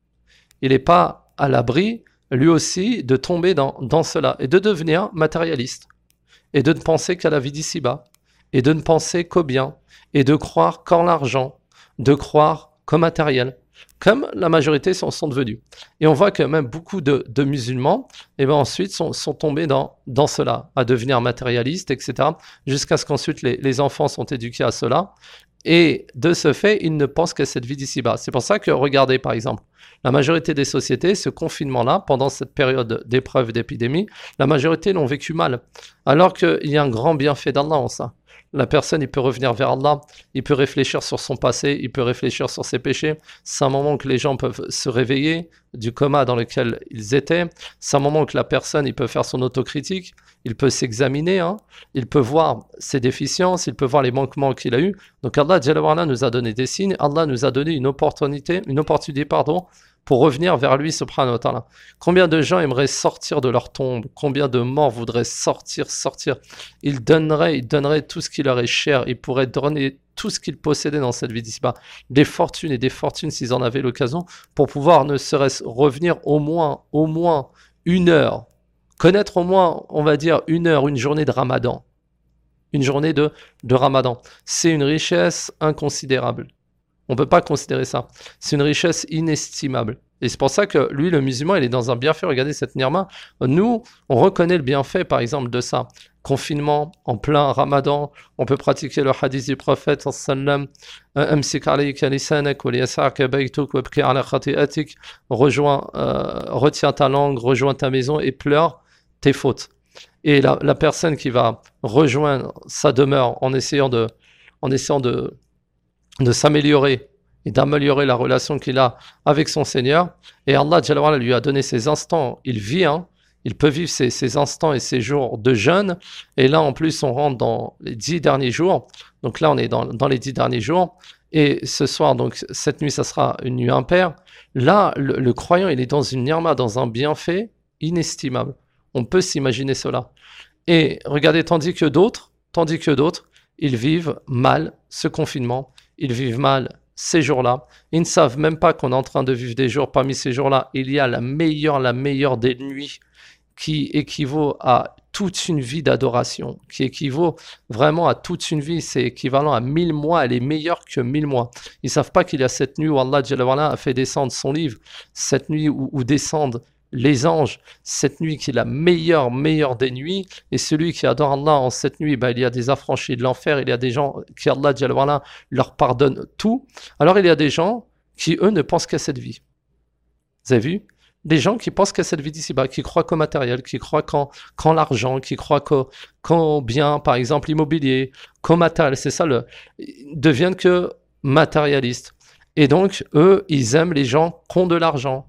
A: Il n'est pas à l'abri, lui aussi, de tomber dans, dans cela et de devenir matérialiste et de ne penser qu'à la vie d'ici-bas et de ne penser qu'au bien, et de croire qu'en l'argent, de croire qu'au matériel, comme la majorité sont, sont devenus. Et on voit que même beaucoup de, de musulmans, eh ben ensuite sont, sont tombés dans, dans cela, à devenir matérialistes, et cetera, jusqu'à ce qu'ensuite les, les enfants sont éduqués à cela. Et de ce fait, ils ne pensent qu'à cette vie d'ici-bas. C'est pour ça que, regardez par exemple, la majorité des sociétés, ce confinement-là, pendant cette période d'épreuve, d'épidémie, la majorité l'ont vécu mal. Alors qu'il y a un grand bienfait d'Allah en ça. La personne, il peut revenir vers Allah, il peut réfléchir sur son passé, il peut réfléchir sur ses péchés. C'est un moment que les gens peuvent se réveiller du coma dans lequel ils étaient. C'est un moment que la personne, il peut faire son autocritique, il peut s'examiner, hein. Il peut voir ses déficiences, il peut voir les manquements qu'il a eus. Donc Allah Jalla wa Ala nous a donné des signes, Allah nous a donné une opportunité, une opportunité, pardon, pour revenir vers lui, subhanahu wa ta'ala. Combien de gens aimeraient sortir de leur tombe? Combien de morts voudraient sortir, sortir? Ils donneraient, ils donneraient tout ce qui leur est cher. Ils pourraient donner tout ce qu'ils possédaient dans cette vie d'ici-bas. Des fortunes et des fortunes s'ils en avaient l'occasion pour pouvoir ne serait-ce revenir au moins, au moins une heure. Connaître au moins, on va dire, une heure, une journée de Ramadan. Une journée de, de Ramadan. C'est une richesse inconsidérable. On ne peut pas considérer ça. C'est une richesse inestimable. Et c'est pour ça que lui, le musulman, il est dans un bienfait. Regardez cette nirma. Nous, on reconnaît le bienfait, par exemple, de ça. Confinement, en plein ramadan, on peut pratiquer le hadith du prophète, sallam, amsik alayka lisanak wa liyas'aka baytuk wa abki ala khati'atik. Rejoins, euh, retiens ta langue, rejoins ta maison et pleure tes fautes. Et la, la personne qui va rejoindre sa demeure en essayant de, en essayant de de s'améliorer et d'améliorer la relation qu'il a avec son Seigneur. Et Allah Jalla wa Ala lui a donné ses instants, il vit, hein, il peut vivre ses, ses instants et ses jours de jeûne. Et là, en plus, on rentre dans les dix derniers jours. Donc là, on est dans, dans les dix derniers jours. Et ce soir, donc cette nuit, ça sera une nuit impaire. Là, le, le croyant, il est dans une nirma, dans un bienfait inestimable. On peut s'imaginer cela. Et regardez, tandis que d'autres, tandis que d'autres, ils vivent mal ce confinement. Ils vivent mal ces jours-là. Ils ne savent même pas qu'on est en train de vivre des jours. Parmi ces jours-là, il y a la meilleure, la meilleure des nuits qui équivaut à toute une vie d'adoration, qui équivaut vraiment à toute une vie. C'est équivalent à mille mois. Elle est meilleure que mille mois. Ils ne savent pas qu'il y a cette nuit où Allah Jalla wa Ala a fait descendre son livre, cette nuit où, où descendent les anges, cette nuit qui est la meilleure, meilleure des nuits, et celui qui adore Allah en cette nuit, bah, il y a des affranchis de l'enfer, il y a des gens qui, Allah Jalla wa Ala, leur pardonne tout. Alors il y a des gens qui, eux, ne pensent qu'à cette vie. Vous avez vu? Des gens qui pensent qu'à cette vie d'ici-bas, qui croient qu'au matériel, qui croient qu'en, qu'en l'argent, qui croient qu'au, qu'au bien, par exemple, immobilier, qu'au matériel, c'est ça, le, ils deviennent que matérialistes. Et donc, eux, ils aiment les gens qui ont de l'argent.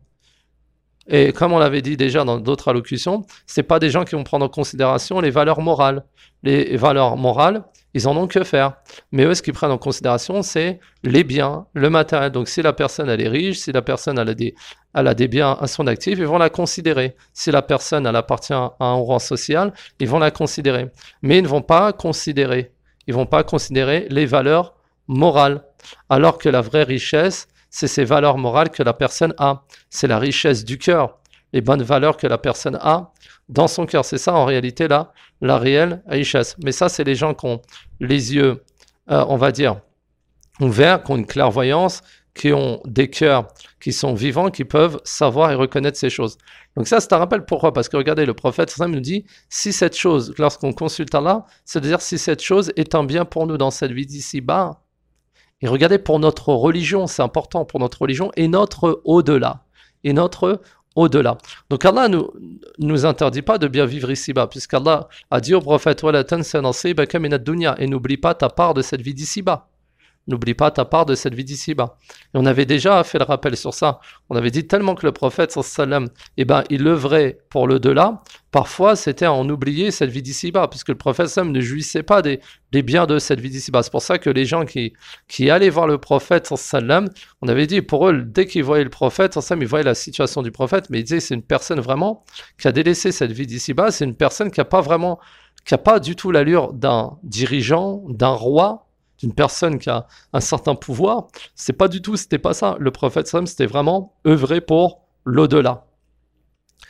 A: Et comme on l'avait dit déjà dans d'autres allocutions, c'est pas des gens qui vont prendre en considération les valeurs morales. Les valeurs morales, ils en ont que faire. Mais eux, ce qu'ils prennent en considération, c'est les biens, le matériel. Donc, si la personne, elle est riche, si la personne, elle a des, elle a des biens à son actif, ils vont la considérer. Si la personne, elle appartient à un rang social, ils vont la considérer. Mais ils ne vont pas considérer. Ils vont pas considérer les valeurs morales. Alors que la vraie richesse, c'est ces valeurs morales que la personne a. C'est la richesse du cœur, les bonnes valeurs que la personne a dans son cœur. C'est ça, en réalité, là, la réelle richesse. Mais ça, c'est les gens qui ont les yeux, euh, on va dire, ouverts, qui ont une clairvoyance, qui ont des cœurs qui sont vivants, qui peuvent savoir et reconnaître ces choses. Donc ça, c'est un rappel. Pourquoi? Parce que regardez, le prophète ça nous dit, si cette chose, lorsqu'on consulte Allah, c'est-à-dire si cette chose est un bien pour nous dans cette vie d'ici-bas, et regardez, pour notre religion, c'est important pour notre religion, et notre au-delà. Et notre au-delà. Donc Allah ne nous, nous interdit pas de bien vivre ici-bas, puisqu'Allah a dit au prophète, et n'oublie pas ta part de cette vie d'ici-bas. N'oublie pas ta part de cette vie d'ici-bas. Et on avait déjà fait le rappel sur ça. On avait dit tellement que le prophète, sallam, eh ben, il œuvrait pour le delà. Parfois, c'était à en oublier cette vie d'ici-bas, puisque le prophète sallam ne jouissait pas des, des biens de cette vie d'ici-bas. C'est pour ça que les gens qui, qui allaient voir le prophète, sallam, on avait dit pour eux, dès qu'ils voyaient le prophète, sallam, ils voyaient la situation du prophète, mais ils disaient c'est une personne vraiment qui a délaissé cette vie d'ici-bas. C'est une personne qui n'a pas vraiment, qui n'a pas du tout l'allure d'un dirigeant, d'un roi, d'une personne qui a un certain pouvoir. C'est pas du tout, c'était pas ça. Le prophète sallam, c'était vraiment œuvrer pour l'au-delà.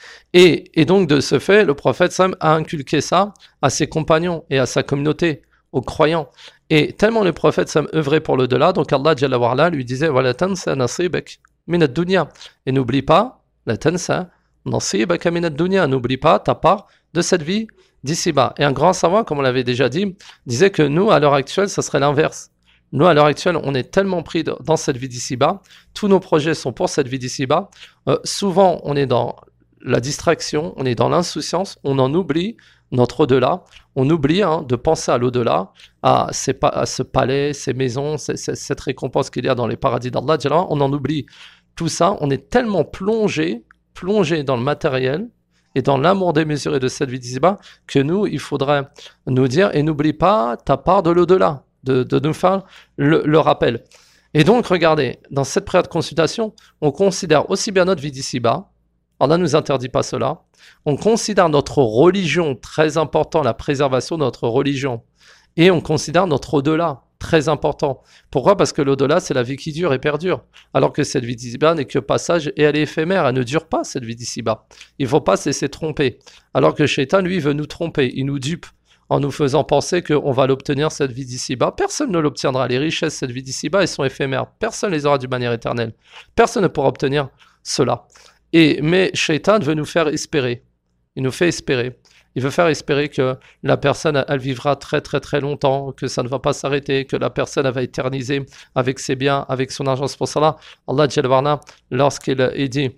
A: Et, et donc de ce fait, le prophète sallam a inculqué ça à ses compagnons et à sa communauté, aux croyants. Et tellement le prophète s'est œuvré pour l'au-delà, donc Allah Jalla wa Ala lui disait Wala tansa nasibak min ad-dunya. Et n'oublie pas, la tansa nasibak min ad-dunya, n'oublie pas ta part de cette vie d'ici-bas. Et un grand savant, comme on l'avait déjà dit, disait que nous, à l'heure actuelle, ça serait l'inverse. Nous, à l'heure actuelle, on est tellement pris dans cette vie d'ici-bas, tous nos projets sont pour cette vie d'ici-bas. Euh, souvent, on est dans la distraction, on est dans l'insouciance, on en oublie notre au-delà, on oublie hein, de penser à l'au-delà, à, ces pa- à ce palais, ces maisons, ces, ces, cette récompense qu'il y a dans les paradis d'Allah, on en oublie tout ça, on est tellement plongé, plongé dans le matériel et dans l'amour démesuré de cette vie d'ici-bas que nous, il faudrait nous dire, et n'oublie pas ta part de l'au-delà, de, de nous faire le, le rappel. Et donc, regardez, dans cette prière de consultation, on considère aussi bien notre vie d'ici-bas, Allah ne nous interdit pas cela. On considère notre religion très important, la préservation de notre religion. Et on considère notre au-delà très important. Pourquoi ? Parce que l'au-delà, c'est la vie qui dure et perdure. Alors que cette vie d'ici-bas n'est que passage et elle est éphémère. Elle ne dure pas, cette vie d'ici-bas. Il ne faut pas se laisser tromper. Alors que Shaitan, lui, veut nous tromper. Il nous dupe en nous faisant penser qu'on va l'obtenir, cette vie d'ici-bas. Personne ne l'obtiendra. Les richesses, cette vie d'ici-bas, elles sont éphémères. Personne ne les aura d'une manière éternelle. Personne ne pourra obtenir cela. Et, mais Shaitan veut nous faire espérer. Il nous fait espérer. Il veut faire espérer que la personne, elle vivra très très très longtemps, que ça ne va pas s'arrêter, que la personne elle va éterniser avec ses biens, avec son argent. C'est pour cela, Allah Jalla wa Ala, lorsqu'il est dit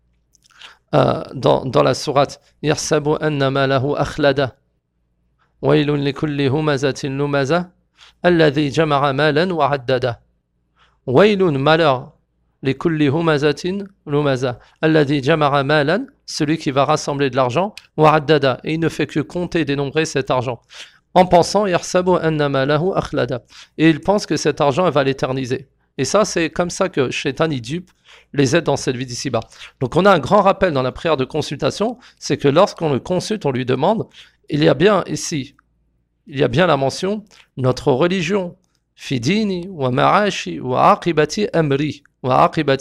A: euh, dans, dans la sourate « Yarsabu anna malahu akhlada, wailun likulli humazatin lumaza, alladhi jama'a malan wa addada. » Wailun, malheur. Les kulli humazatin lumaza alladhi jama'a malan, celui qui va rassembler de l'argent, wa addada, et il ne fait que compter, dénombrer cet argent en pensant yarsabu anna malahu akhlada, et il pense que cet argent il va l'éterniser. Et ça, c'est comme ça que Shaitan il dupe les aides dans cette vie d'ici-bas. Donc on a un grand rappel dans la prière de consultation, c'est que lorsqu'on le consulte, on lui demande, il y a bien ici, il y a bien la mention notre religion, fidini wa ma'ashi wa aqibati amri. Pourquoi ?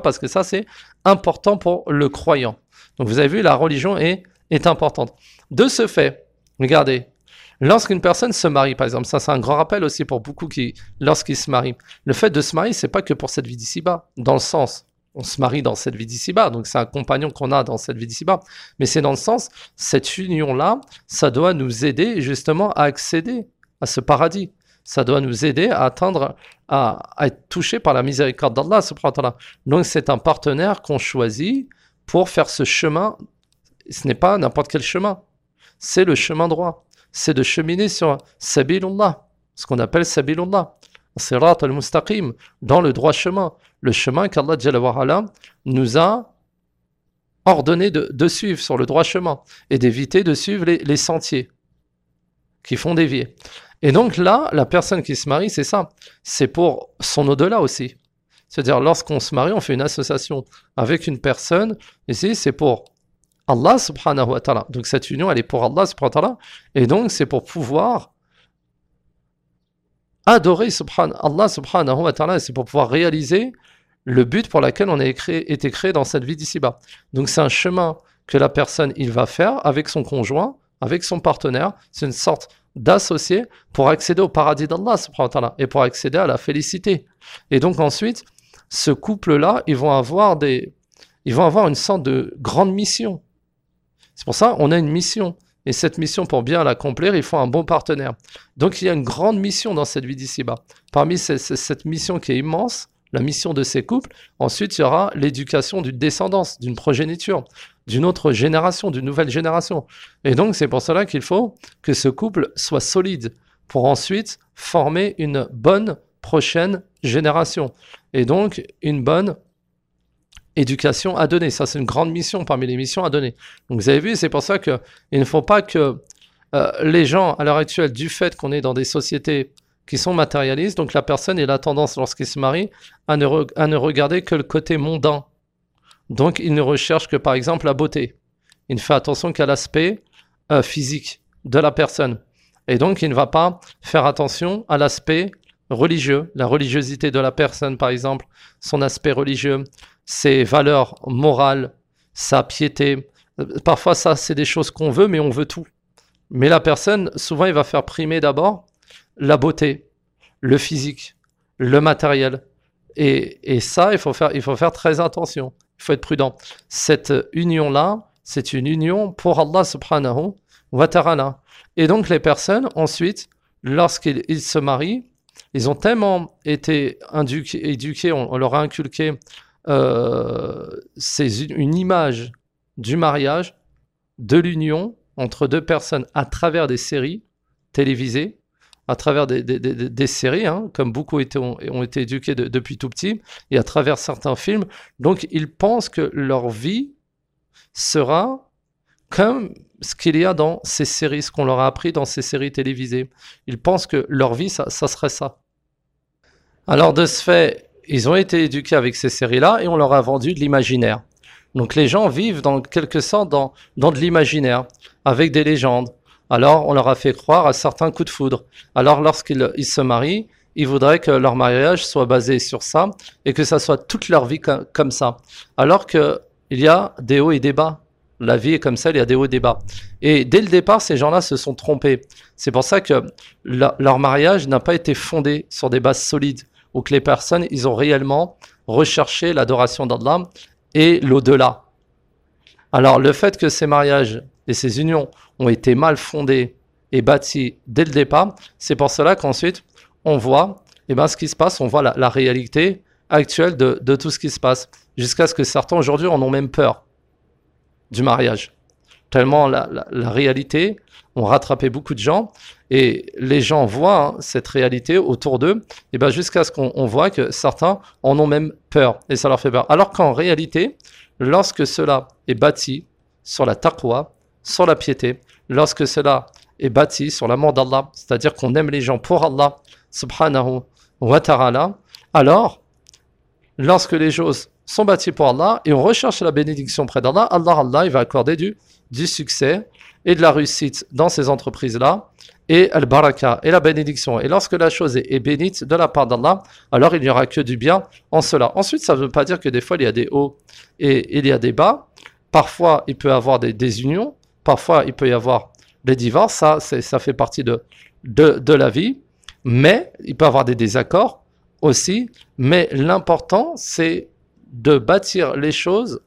A: Parce que ça, c'est important pour le croyant. Donc, vous avez vu, la religion est, est importante. De ce fait, regardez, lorsqu'une personne se marie, par exemple, ça, c'est un grand rappel aussi pour beaucoup qui, lorsqu'ils se marient. Le fait de se marier, c'est pas que pour cette vie d'ici-bas, dans le sens, on se marie dans cette vie d'ici-bas, donc c'est un compagnon qu'on a dans cette vie d'ici-bas, mais c'est dans le sens, cette union-là, ça doit nous aider justement à accéder à ce paradis. Ça doit nous aider à atteindre, à, à être touché par la miséricorde d'Allah subhanahu wa ta'ala. Donc c'est un partenaire qu'on choisit pour faire ce chemin. Ce n'est pas n'importe quel chemin. C'est le chemin droit. C'est de cheminer sur Sabilullah, ce qu'on appelle Sabilullah, Sirat al-Mustaqim, dans le droit chemin. Le chemin qu'Allah Jalla wa Ala nous a ordonné de, de suivre sur le droit chemin et d'éviter de suivre les, les sentiers qui font dévier. Et donc là, la personne qui se marie, c'est ça. C'est pour son au-delà aussi. C'est-à-dire, lorsqu'on se marie, on fait une association avec une personne. Ici, c'est pour Allah subhanahu wa ta'ala. Donc cette union, elle est pour Allah subhanahu wa ta'ala. Et donc, c'est pour pouvoir adorer subhan- Allah subhanahu wa ta'ala. C'est pour pouvoir réaliser le but pour lequel on a créé, été créé dans cette vie d'ici-bas. Donc c'est un chemin que la personne, il va faire avec son conjoint, avec son partenaire. C'est une sorte d'associer pour accéder au paradis d'Allah subhanahu wa ta'ala et pour accéder à la félicité. Et donc ensuite, ce couple-là, ils vont avoir des, ils vont avoir une sorte de grande mission. C'est pour ça qu'on a une mission. Et cette mission, pour bien l'accomplir, il faut un bon partenaire. Donc il y a une grande mission dans cette vie d'ici-bas. Parmi ces, ces, cette mission qui est immense, la mission de ces couples, ensuite il y aura l'éducation d'une descendance, d'une progéniture, d'une autre génération, d'une nouvelle génération. Et donc c'est pour cela qu'il faut que ce couple soit solide pour ensuite former une bonne prochaine génération. Et donc une bonne éducation à donner. Ça, c'est une grande mission parmi les missions à donner. Donc vous avez vu, c'est pour ça qu'il ne faut pas que euh, les gens, à l'heure actuelle, du fait qu'on est dans des sociétés qui sont matérialistes, donc la personne, elle a tendance, lorsqu'il se marie, à ne, re- à ne regarder que le côté mondain. Donc il ne recherche que, par exemple, la beauté. Il ne fait attention qu'à l'aspect euh, physique de la personne. Et donc il ne va pas faire attention à l'aspect religieux, la religiosité de la personne, par exemple, son aspect religieux, ses valeurs morales, sa piété. Parfois, ça, c'est des choses qu'on veut, mais on veut tout. Mais la personne, souvent, il va faire primer d'abord la beauté, le physique, le matériel. Et, et ça, il faut, faire, il faut faire très attention. Il faut être prudent. Cette union-là, c'est une union pour Allah subhanahu wa ta'ala. Et donc les personnes, ensuite, lorsqu'ils ils se marient, ils ont tellement été éduqués, éduqués on, on leur a inculqué euh, c'est une, une image du mariage, de l'union entre deux personnes à travers des séries télévisées, à travers des, des, des, des séries, hein, comme beaucoup été, ont, ont été éduqués de, depuis tout petit, et à travers certains films. Donc, ils pensent que leur vie sera comme ce qu'il y a dans ces séries, ce qu'on leur a appris dans ces séries télévisées. Ils pensent que leur vie, ça, ça serait ça. Alors, de ce fait, ils ont été éduqués avec ces séries-là, et on leur a vendu de l'imaginaire. Donc, les gens vivent, dans quelque sorte, dans, dans de l'imaginaire, avec des légendes. Alors, on leur a fait croire à certains coups de foudre. Alors, lorsqu'ils ils se marient, ils voudraient que leur mariage soit basé sur ça et que ça soit toute leur vie com- comme ça. Alors qu'il y a des hauts et des bas. La vie est comme ça, il y a des hauts et des bas. Et dès le départ, ces gens-là se sont trompés. C'est pour ça que la, leur mariage n'a pas été fondé sur des bases solides, où que les personnes, ils ont réellement recherché l'adoration d'Allah et l'au-delà. Alors, le fait que ces mariages et ces unions ont été mal fondées et bâties dès le départ, c'est pour cela qu'ensuite, on voit eh ben, ce qui se passe, on voit la, la réalité actuelle de, de tout ce qui se passe, jusqu'à ce que certains aujourd'hui en ont même peur du mariage. Tellement la, la, la réalité ont rattrapé beaucoup de gens, et les gens voient hein, cette réalité autour d'eux, et ben, jusqu'à ce qu'on on voit que certains en ont même peur, et ça leur fait peur. Alors qu'en réalité, lorsque cela est bâti sur la taqwa, sur la piété, lorsque cela est bâti sur l'amour d'Allah, c'est-à-dire qu'on aime les gens pour Allah, subhanahu wa ta'ala, alors, lorsque les choses sont bâties pour Allah et on recherche la bénédiction près d'Allah, Allah, Allah, il va accorder du, du succès et de la réussite dans ces entreprises-là, et al-baraka, et la bénédiction. Et lorsque la chose est, est bénite de la part d'Allah, alors il n'y aura que du bien en cela. Ensuite, ça ne veut pas dire que des fois, il y a des hauts et il y a des bas. Parfois, il peut y avoir des désunions. Parfois, il peut y avoir des divorces. Ça, c'est, ça fait partie de, de, de la vie. Mais il peut y avoir des désaccords aussi. Mais l'important, c'est de bâtir les choses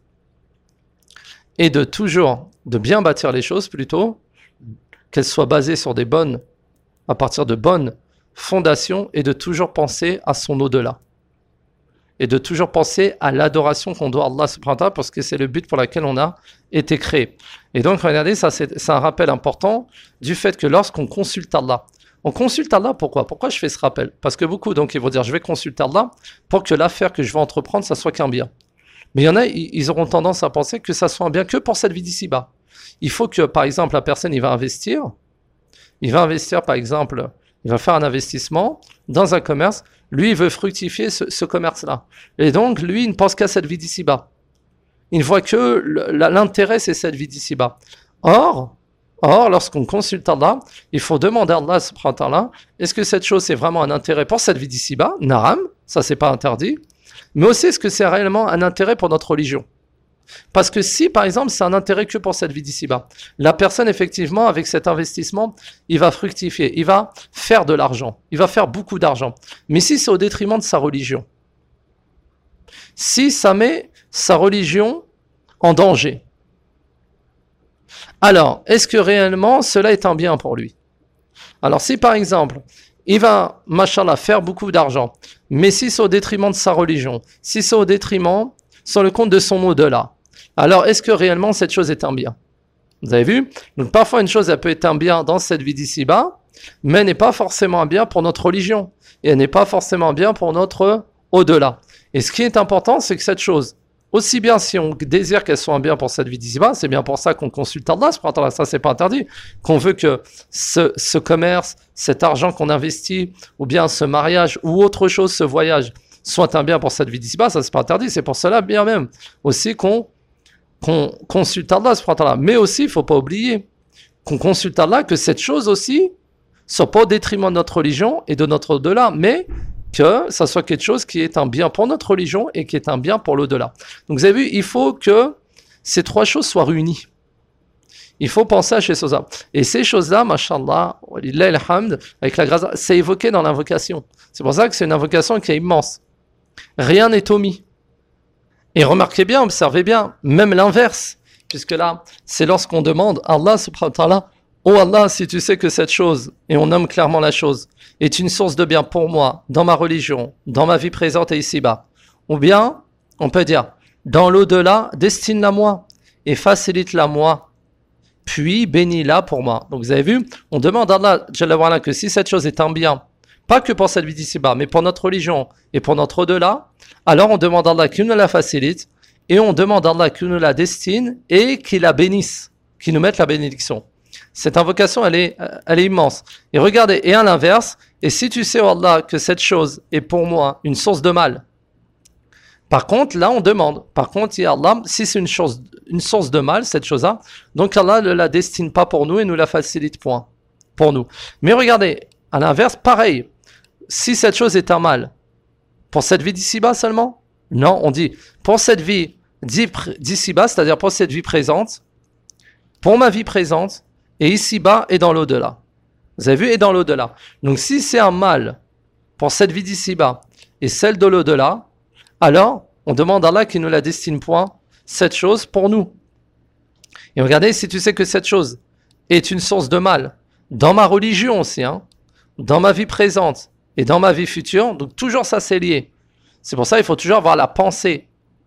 A: et de toujours, de bien bâtir les choses plutôt, qu'elles soient basées sur des bonnes, à partir de bonnes fondations, et de toujours penser à son au-delà. Et de toujours penser à l'adoration qu'on doit à Allah subhanahu wa ta'ala, parce que c'est le but pour lequel on a été créé. Et donc, regardez, ça c'est, c'est un rappel important du fait que lorsqu'on consulte Allah, on consulte Allah pourquoi Pourquoi je fais ce rappel? Parce que beaucoup, donc, ils vont dire, je vais consulter Allah pour que l'affaire que je vais entreprendre, ça soit qu'un bien. Mais il y en a, ils auront tendance à penser que ça soit un bien que pour cette vie d'ici-bas. Il faut que, par exemple, la personne, il va investir, il va investir, par exemple, il va faire un investissement dans un commerce, lui, il veut fructifier ce, ce commerce-là. Et donc, lui, il ne pense qu'à cette vie d'ici-bas. Il ne voit que le, l'intérêt, c'est cette vie d'ici-bas. Or, or, lorsqu'on consulte Allah, il faut demander à Allah, subhanahu wa ta'ala, est-ce que cette chose, c'est vraiment un intérêt pour cette vie d'ici-bas? Naam, ça, c'est pas interdit. Mais aussi, est-ce que c'est réellement un intérêt pour notre religion? Parce que si, par exemple, c'est un intérêt que pour cette vie d'ici-bas, la personne, effectivement, avec cet investissement, il va fructifier, il va faire de l'argent, il va faire beaucoup d'argent. Mais si c'est au détriment de sa religion, si ça met sa religion en danger, alors, est-ce que réellement cela est un bien pour lui? Alors, si, par exemple, il va, machallah, faire beaucoup d'argent, mais si c'est au détriment de sa religion, si c'est au détriment, sur le compte de son au-delà, alors est-ce que réellement cette chose est un bien? Vous avez vu? Donc parfois une chose, elle peut être un bien dans cette vie d'ici-bas, mais elle n'est pas forcément un bien pour notre religion, et elle n'est pas forcément un bien pour notre au-delà. Et ce qui est important, c'est que cette chose, aussi bien si on désire qu'elle soit un bien pour cette vie d'ici-bas, c'est bien pour ça qu'on consulte Allah, ça c'est pas interdit, qu'on veut que ce, ce commerce, cet argent qu'on investit, ou bien ce mariage, ou autre chose, ce voyage, soit un bien pour cette vie d'ici-bas, ça c'est pas interdit, c'est pour cela bien même aussi qu'on, qu'on consulte Allah, mais aussi il faut pas oublier qu'on consulte Allah, que cette chose aussi soit pas au détriment de notre religion et de notre au-delà, mais que ça soit quelque chose qui est un bien pour notre religion et qui est un bien pour l'au-delà. Donc vous avez vu, il faut que ces trois choses soient réunies. Il faut penser à ces choses-là. Et ces choses-là, mashallah, walillahil hamd, avec la grâce, c'est évoqué dans l'invocation. C'est pour ça que c'est une invocation qui est immense. Rien n'est omis. Et remarquez bien, observez bien, même l'inverse, puisque là, c'est lorsqu'on demande à Allah subhanahu wa ta'ala, oh Allah, si tu sais que cette chose, et on nomme clairement la chose, est une source de bien pour moi, dans ma religion, dans ma vie présente et ici-bas. Ou bien, on peut dire, dans l'au-delà, destine-la moi, et facilite-la moi, puis bénis-la pour moi. Donc vous avez vu, on demande à Allah Jalla wa ala que si cette chose est un bien, pas que pour cette vie d'ici-bas, mais pour notre religion et pour notre au-delà, alors on demande à Allah qu'il nous la facilite, et on demande à Allah qu'il nous la destine, et qu'il la bénisse, qu'il nous mette la bénédiction. Cette invocation, elle est, elle est immense. Et regardez, et à l'inverse, et si tu sais, oh Allah, que cette chose est pour moi une source de mal, par contre, là, on demande. Par contre, ya Allah, si c'est une, chose, une source de mal, cette chose-là, donc Allah ne la destine pas pour nous et nous la facilite point pour nous. Mais regardez, à l'inverse, pareil. Si cette chose est un mal, pour cette vie d'ici-bas seulement? Non, on dit, pour cette vie d'ici-bas, c'est-à-dire pour cette vie présente, pour ma vie présente, et ici-bas et dans l'au-delà. Vous avez vu, et dans l'au-delà. Donc si c'est un mal pour cette vie d'ici-bas et celle de l'au-delà, alors on demande à Allah qu'il ne la destine point, cette chose, pour nous. Et regardez, si tu sais que cette chose est une source de mal, dans ma religion aussi, hein, dans ma vie présente et dans ma vie future, donc toujours ça c'est lié. C'est pour ça qu'il faut toujours avoir la pensée.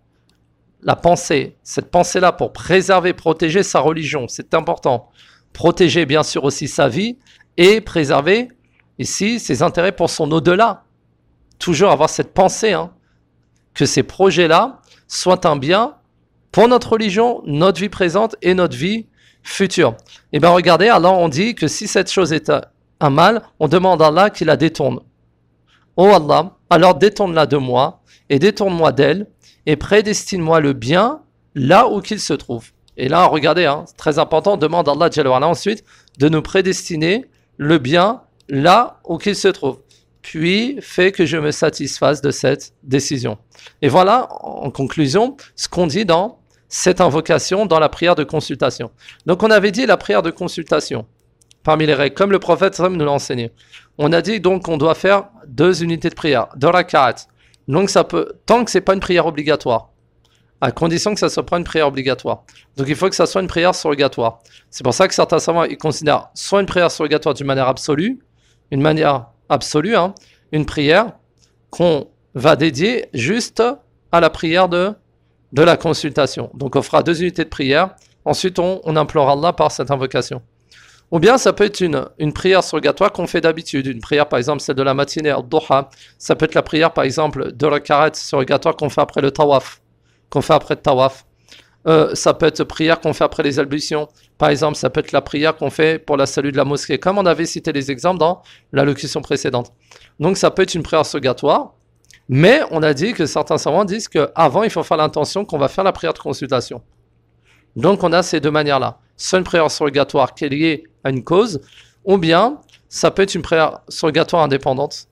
A: La pensée, cette pensée-là pour préserver, protéger sa religion, c'est important. Protéger bien sûr aussi sa vie et préserver ici ses intérêts pour son au-delà. Toujours avoir cette pensée, hein, que ces projets-là soient un bien pour notre religion, notre vie présente et notre vie future. Et bien regardez, alors on dit que si cette chose est un mal, on demande à Allah qu'il la détourne. Oh Allah, alors détourne-la de moi et détourne-moi d'elle et prédestine-moi le bien là où qu'il se trouve. Et là, regardez, hein, c'est très important, on demande à Allah Jalla wa ala ensuite de nous prédestiner le bien là où qu'il se trouve. Puis, fait que je me satisfasse de cette décision. Et voilà, en conclusion, ce qu'on dit dans cette invocation, dans la prière de consultation. Donc, on avait dit la prière de consultation, parmi les règles, comme le prophète nous l'a enseigné. On a dit donc qu'on doit faire deux unités de prière, deux rak'at. Donc, ça peut, tant que c'est pas une prière obligatoire, à condition que ça soit pas une prière obligatoire. Donc, il faut que ça soit une prière surrogatoire. C'est pour ça que certains savants, ils considèrent soit une prière surrogatoire d'une manière absolue, une manière absolue, hein, une prière qu'on va dédier juste à la prière de, de la consultation. Donc on fera deux unités de prière, ensuite on, on implore Allah par cette invocation. Ou bien ça peut être une, une prière surrogatoire qu'on fait d'habitude, une prière par exemple celle de la matinée, al-duha, ça peut être la prière par exemple de la karat surrogatoire qu'on fait après le tawaf, qu'on fait après le tawaf. Euh, ça peut être prière qu'on fait après les ablutions. Par exemple, ça peut être la prière qu'on fait pour la salut de la mosquée, comme on avait cité les exemples dans l'allocution précédente. Donc, ça peut être une prière surrogatoire, mais on a dit que certains savants disent qu'avant, il faut faire l'intention qu'on va faire la prière de consultation. Donc, on a ces deux manières-là. Soit une prière surrogatoire qui est liée à une cause, ou bien ça peut être une prière surrogatoire indépendante.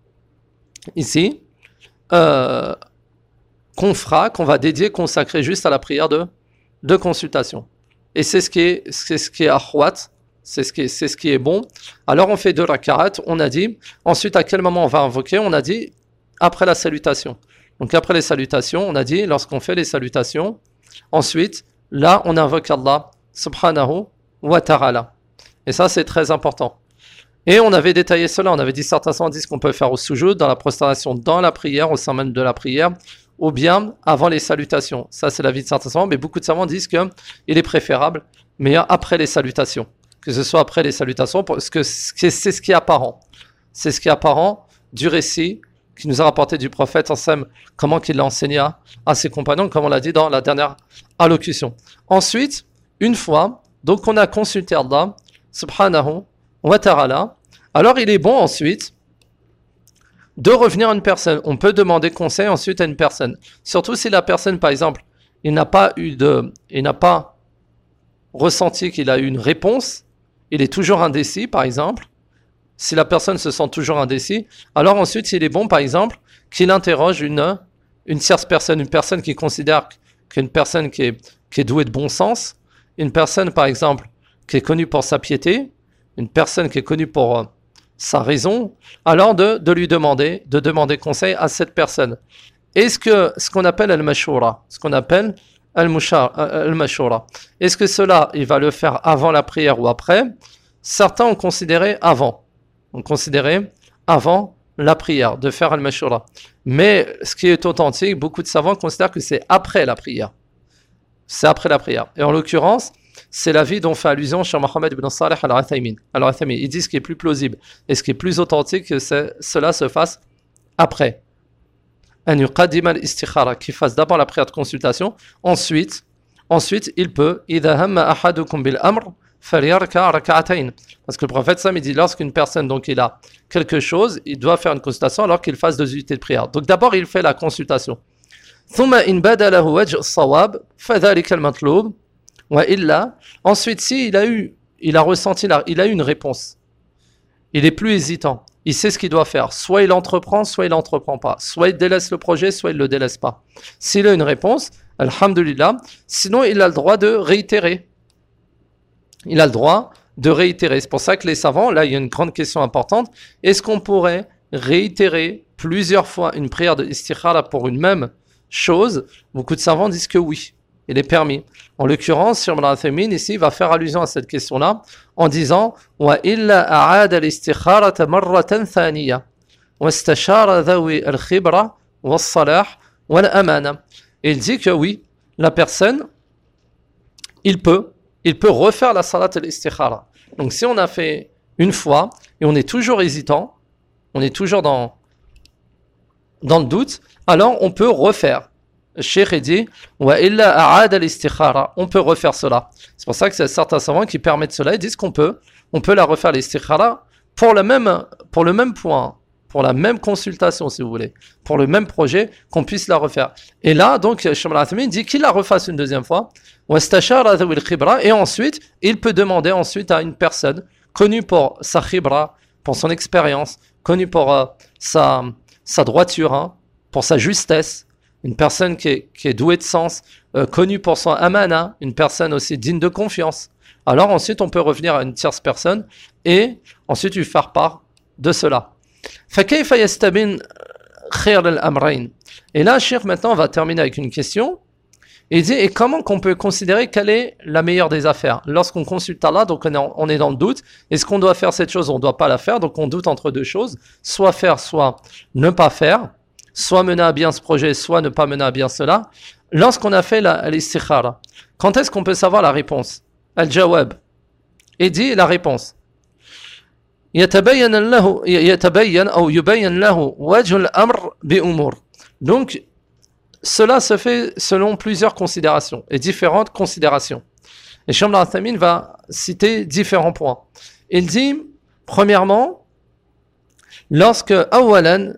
A: Ici, euh, qu'on fera, qu'on va dédier, consacrer juste à la prière de, de consultation. Et c'est ce qui est, c'est ce qui est ahwat, c'est ce qui est, c'est ce qui est bon. Alors on fait deux rak'at, on a dit. Ensuite, à quel moment on va invoquer? On a dit après la salutation. Donc après les salutations, on a dit lorsqu'on fait les salutations, ensuite, là, on invoque Allah subhanahu wa ta'ala. Et ça, c'est très important. Et on avait détaillé cela, on avait dit certains savants disent qu'on peut faire au sujoud, dans la prosternation, dans la prière, au sein même de la prière, ou bien avant les salutations. Ça, c'est l'avis de certains savants, mais beaucoup de savants disent qu'il est préférable, mais après les salutations. Que ce soit après les salutations, parce que c'est ce qui est apparent. C'est ce qui est apparent du récit qui nous a rapporté du prophète en Sam, comment qu'il l'a enseigné à, à ses compagnons, comme on l'a dit dans la dernière allocution. Ensuite, une fois, donc on a consulté Allah, subhanahu wa ta'ala, alors il est bon ensuite de revenir à une personne. On peut demander conseil ensuite à une personne. Surtout si la personne, par exemple, il n'a pas eu de, il n'a pas ressenti qu'il a eu une réponse, il est toujours indécis, par exemple. Si la personne se sent toujours indécis, alors ensuite il est bon, par exemple, qu'il interroge une, une tierce personne, une personne qui considère qu'une personne qui est, qui est douée de bon sens, une personne, par exemple, qui est connu pour sa piété, une personne qui est connue pour euh, sa raison, alors de, de lui demander, de demander conseil à cette personne. Est-ce que ce qu'on appelle al-mashura, ce qu'on appelle al-mashura, est-ce que cela, il va le faire avant la prière ou après? Certains ont considéré avant, ont considéré avant la prière, de faire al-mashura. Mais ce qui est authentique, beaucoup de savants considèrent que c'est après la prière. C'est après la prière. Et en l'occurrence, c'est l'avis dont fait allusion Cheikh Mohammed ibn Salih al-Uthaymin. Al-Uthaymin, il dit ce qui est plus plausible et ce qui est plus authentique, que cela se fasse après. An yuqaddim al-istikhara, qu'il fasse d'abord la prière de consultation. Ensuite, ensuite il peut idha hamma ahadukum bil amr falyarka rak'atayn. Parce que le prophète Sam il dit lorsqu'une personne donc il a quelque chose, il doit faire une consultation alors qu'il fasse deux unités de prière. Donc d'abord il fait la consultation. ثم إن بدا له وجه الصواب فذلك المطلوب وإلا. Ensuite, si il a eu, il a ressenti la, il a eu une réponse, il est plus hésitant, il sait ce qu'il doit faire. Soit il entreprend, soit il n'entreprend pas. Soit il délaisse le projet, soit il le délaisse pas. S'il a une réponse, alhamdulillah. Sinon, il a le droit de réitérer. Il a le droit de réitérer. C'est pour ça que les savants, là, il y a une grande question importante. Est-ce qu'on pourrait réitérer plusieurs fois une prière de istikhara pour une même chose? Beaucoup de savants disent que oui, il est permis. En l'occurrence, Cheikh Al-Uthaymin ici va faire allusion à cette question-là en disant wa illa a'ada al-istikharata marratan thaniya wastashara dhawi al-khibra was-salah wal-amana. Il dit que oui, la personne, il peut, il peut refaire la salat al-istikhara. Donc si on a fait une fois et on est toujours hésitant, on est toujours dans dans le doute, alors on peut refaire. Le Cheikh dit wa illa a'ada al-istikhara, on peut refaire cela. C'est pour ça que c'est certains savants qui permettent cela, ils disent qu'on peut, on peut la refaire l'istikhara pour le même pour le même point, pour la même consultation si vous voulez, pour le même projet, qu'on puisse la refaire. Et là donc Cheikh Al-Uthaymin dit qu'il la refasse une deuxième fois, wastashara dhawi al-khibra, et ensuite il peut demander ensuite à une personne connue pour sa khibra, pour son expérience, connue pour euh, sa sa droiture, hein, pour sa justesse, une personne qui est, qui est douée de sens, euh, connue pour son amana, une personne aussi digne de confiance. Alors ensuite, on peut revenir à une tierce personne et ensuite lui faire part de cela. فَكَيْفَ يَسْتَبِنْ خَيْرَ الْأَمْرَيْنِ. Et là, Cheikh maintenant va terminer avec une question. Il dit, et comment qu'on peut considérer quelle est la meilleure des affaires? Lorsqu'on consulte Allah, donc on est, en, on est dans le doute. Est-ce qu'on doit faire cette chose? On ne doit pas la faire. Donc on doute entre deux choses. Soit faire, soit ne pas faire. Soit mener à bien ce projet, soit ne pas mener à bien cela. Lorsqu'on a fait la, l'istikhara, quand est-ce qu'on peut savoir la réponse? Al-jawab. Et dit la réponse. يتبين له يتبين أو يبين له وجه الأمر بأمور. Donc cela se fait selon plusieurs considérations et différentes considérations. Et Cheikh Al-Uthaymin va citer différents points. Il dit, premièrement, lorsque أولا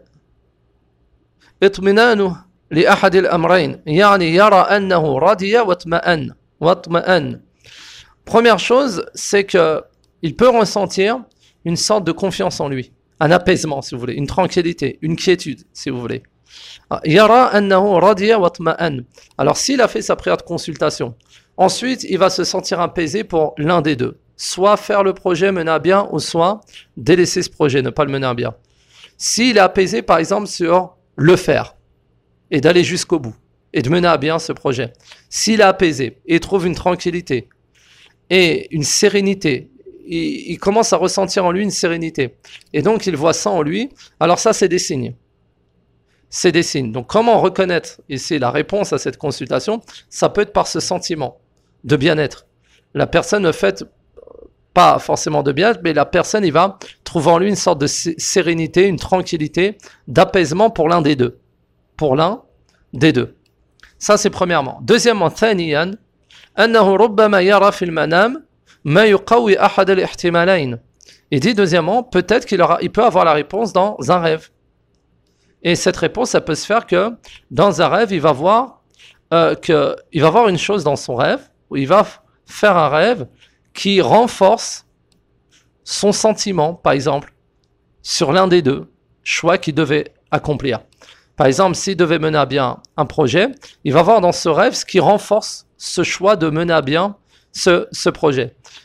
A: اطمئنانه لأحد الأمرين يعني يرى أنه رضي واطمأن واطمأن. Première chose, c'est que il peut ressentir une sorte de confiance en lui, un apaisement si vous voulez, une tranquillité, une quiétude si vous voulez. Yara annahu radiya wa tma'an. Alors s'il a fait sa prière de consultation, ensuite il va se sentir apaisé pour l'un des deux, soit faire le projet mener à bien ou soit délaisser ce projet, ne pas le mener à bien. S'il est apaisé par exemple sur le faire et d'aller jusqu'au bout et de mener à bien ce projet, s'il est apaisé et trouve une tranquillité et une sérénité, il, il commence à ressentir en lui une sérénité et donc il voit ça en lui, alors ça c'est des signes. C'est des signes. Donc comment reconnaître ici la réponse à cette consultation? Ça peut être par ce sentiment de bien-être. La personne ne fait pas forcément de bien-être, mais la personne il va trouver en lui une sorte de sérénité, une tranquillité, d'apaisement pour l'un des deux. Pour l'un des deux. Ça c'est premièrement. Deuxièmement, ثانيا أنه ربما يرى في المنام ما يقوي أحد الاحتمالين. Il dit deuxièmement, peut-être qu'il aura, il peut avoir la réponse dans un rêve. Et cette réponse, ça peut se faire que dans un rêve, il va voir euh, que il va voir une chose dans son rêve, où il va faire un rêve qui renforce son sentiment, par exemple, sur l'un des deux choix qu'il devait accomplir. Par exemple, s'il devait mener à bien un projet, il va voir dans ce rêve ce qui renforce ce choix de mener à bien ce, ce projet.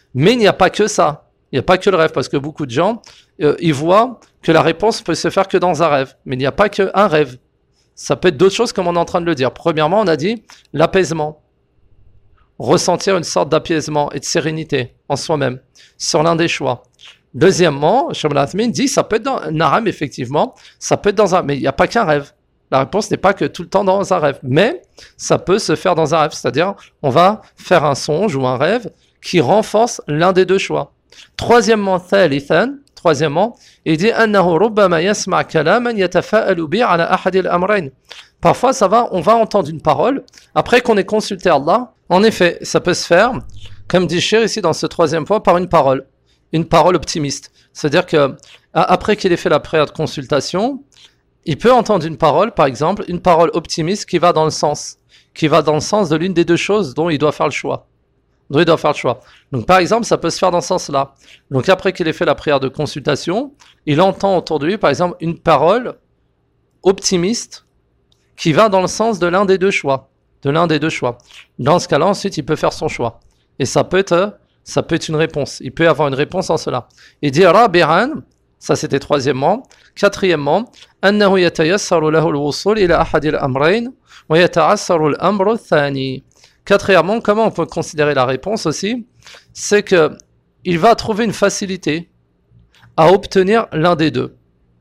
A: Mais il n'y a pas que ça. Il n'y a pas que le rêve, parce que beaucoup de gens, euh, ils voient que la réponse peut se faire que dans un rêve. Mais il n'y a pas qu'un rêve. Ça peut être d'autres choses comme on est en train de le dire. Premièrement, on a dit l'apaisement. Ressentir une sorte d'apaisement et de sérénité en soi-même, sur l'un des choix. Deuxièmement, Cheikh Al-Athmine dit, ça peut être dans un rêve, effectivement, ça peut être dans un... Mais il n'y a pas qu'un rêve. La réponse n'est pas que tout le temps dans un rêve. Mais ça peut se faire dans un rêve. C'est-à-dire, on va faire un songe ou un rêve qui renforce l'un des deux choix. Troisièmement, thalithan, troisièmement, il dit annahu rubbama yasma' kalaman yatafa'alu bi 'ala ahadi al-amrayn. Parfois, ça va, on va entendre une parole après qu'on ait consulté Allah. En effet, ça peut se faire, comme dit Cheikh ici dans ce troisième point, par une parole, une parole optimiste. C'est-à-dire que après qu'il ait fait la prière de consultation, il peut entendre une parole, par exemple, une parole optimiste qui va dans le sens, qui va dans le sens de l'une des deux choses dont il doit faire le choix. Dont il doit faire le choix. Donc, par exemple, ça peut se faire dans ce sens-là. Donc, après qu'il ait fait la prière de consultation, il entend autour de lui, par exemple, une parole optimiste qui va dans le sens de l'un des deux choix. De l'un des deux choix. Dans ce cas-là, ensuite, il peut faire son choix. Et ça peut être, ça peut être une réponse. Il peut avoir une réponse en cela. Il dit Rabi'an, ça c'était troisièmement. Quatrièmement, annahu yatayassaru lahu al-wusul ila ahadi al-amrayn wa yata'assaru al-amru ath-thani. Quatrièmement, comment on peut considérer la réponse aussi? C'est que il va trouver une facilité à obtenir l'un des deux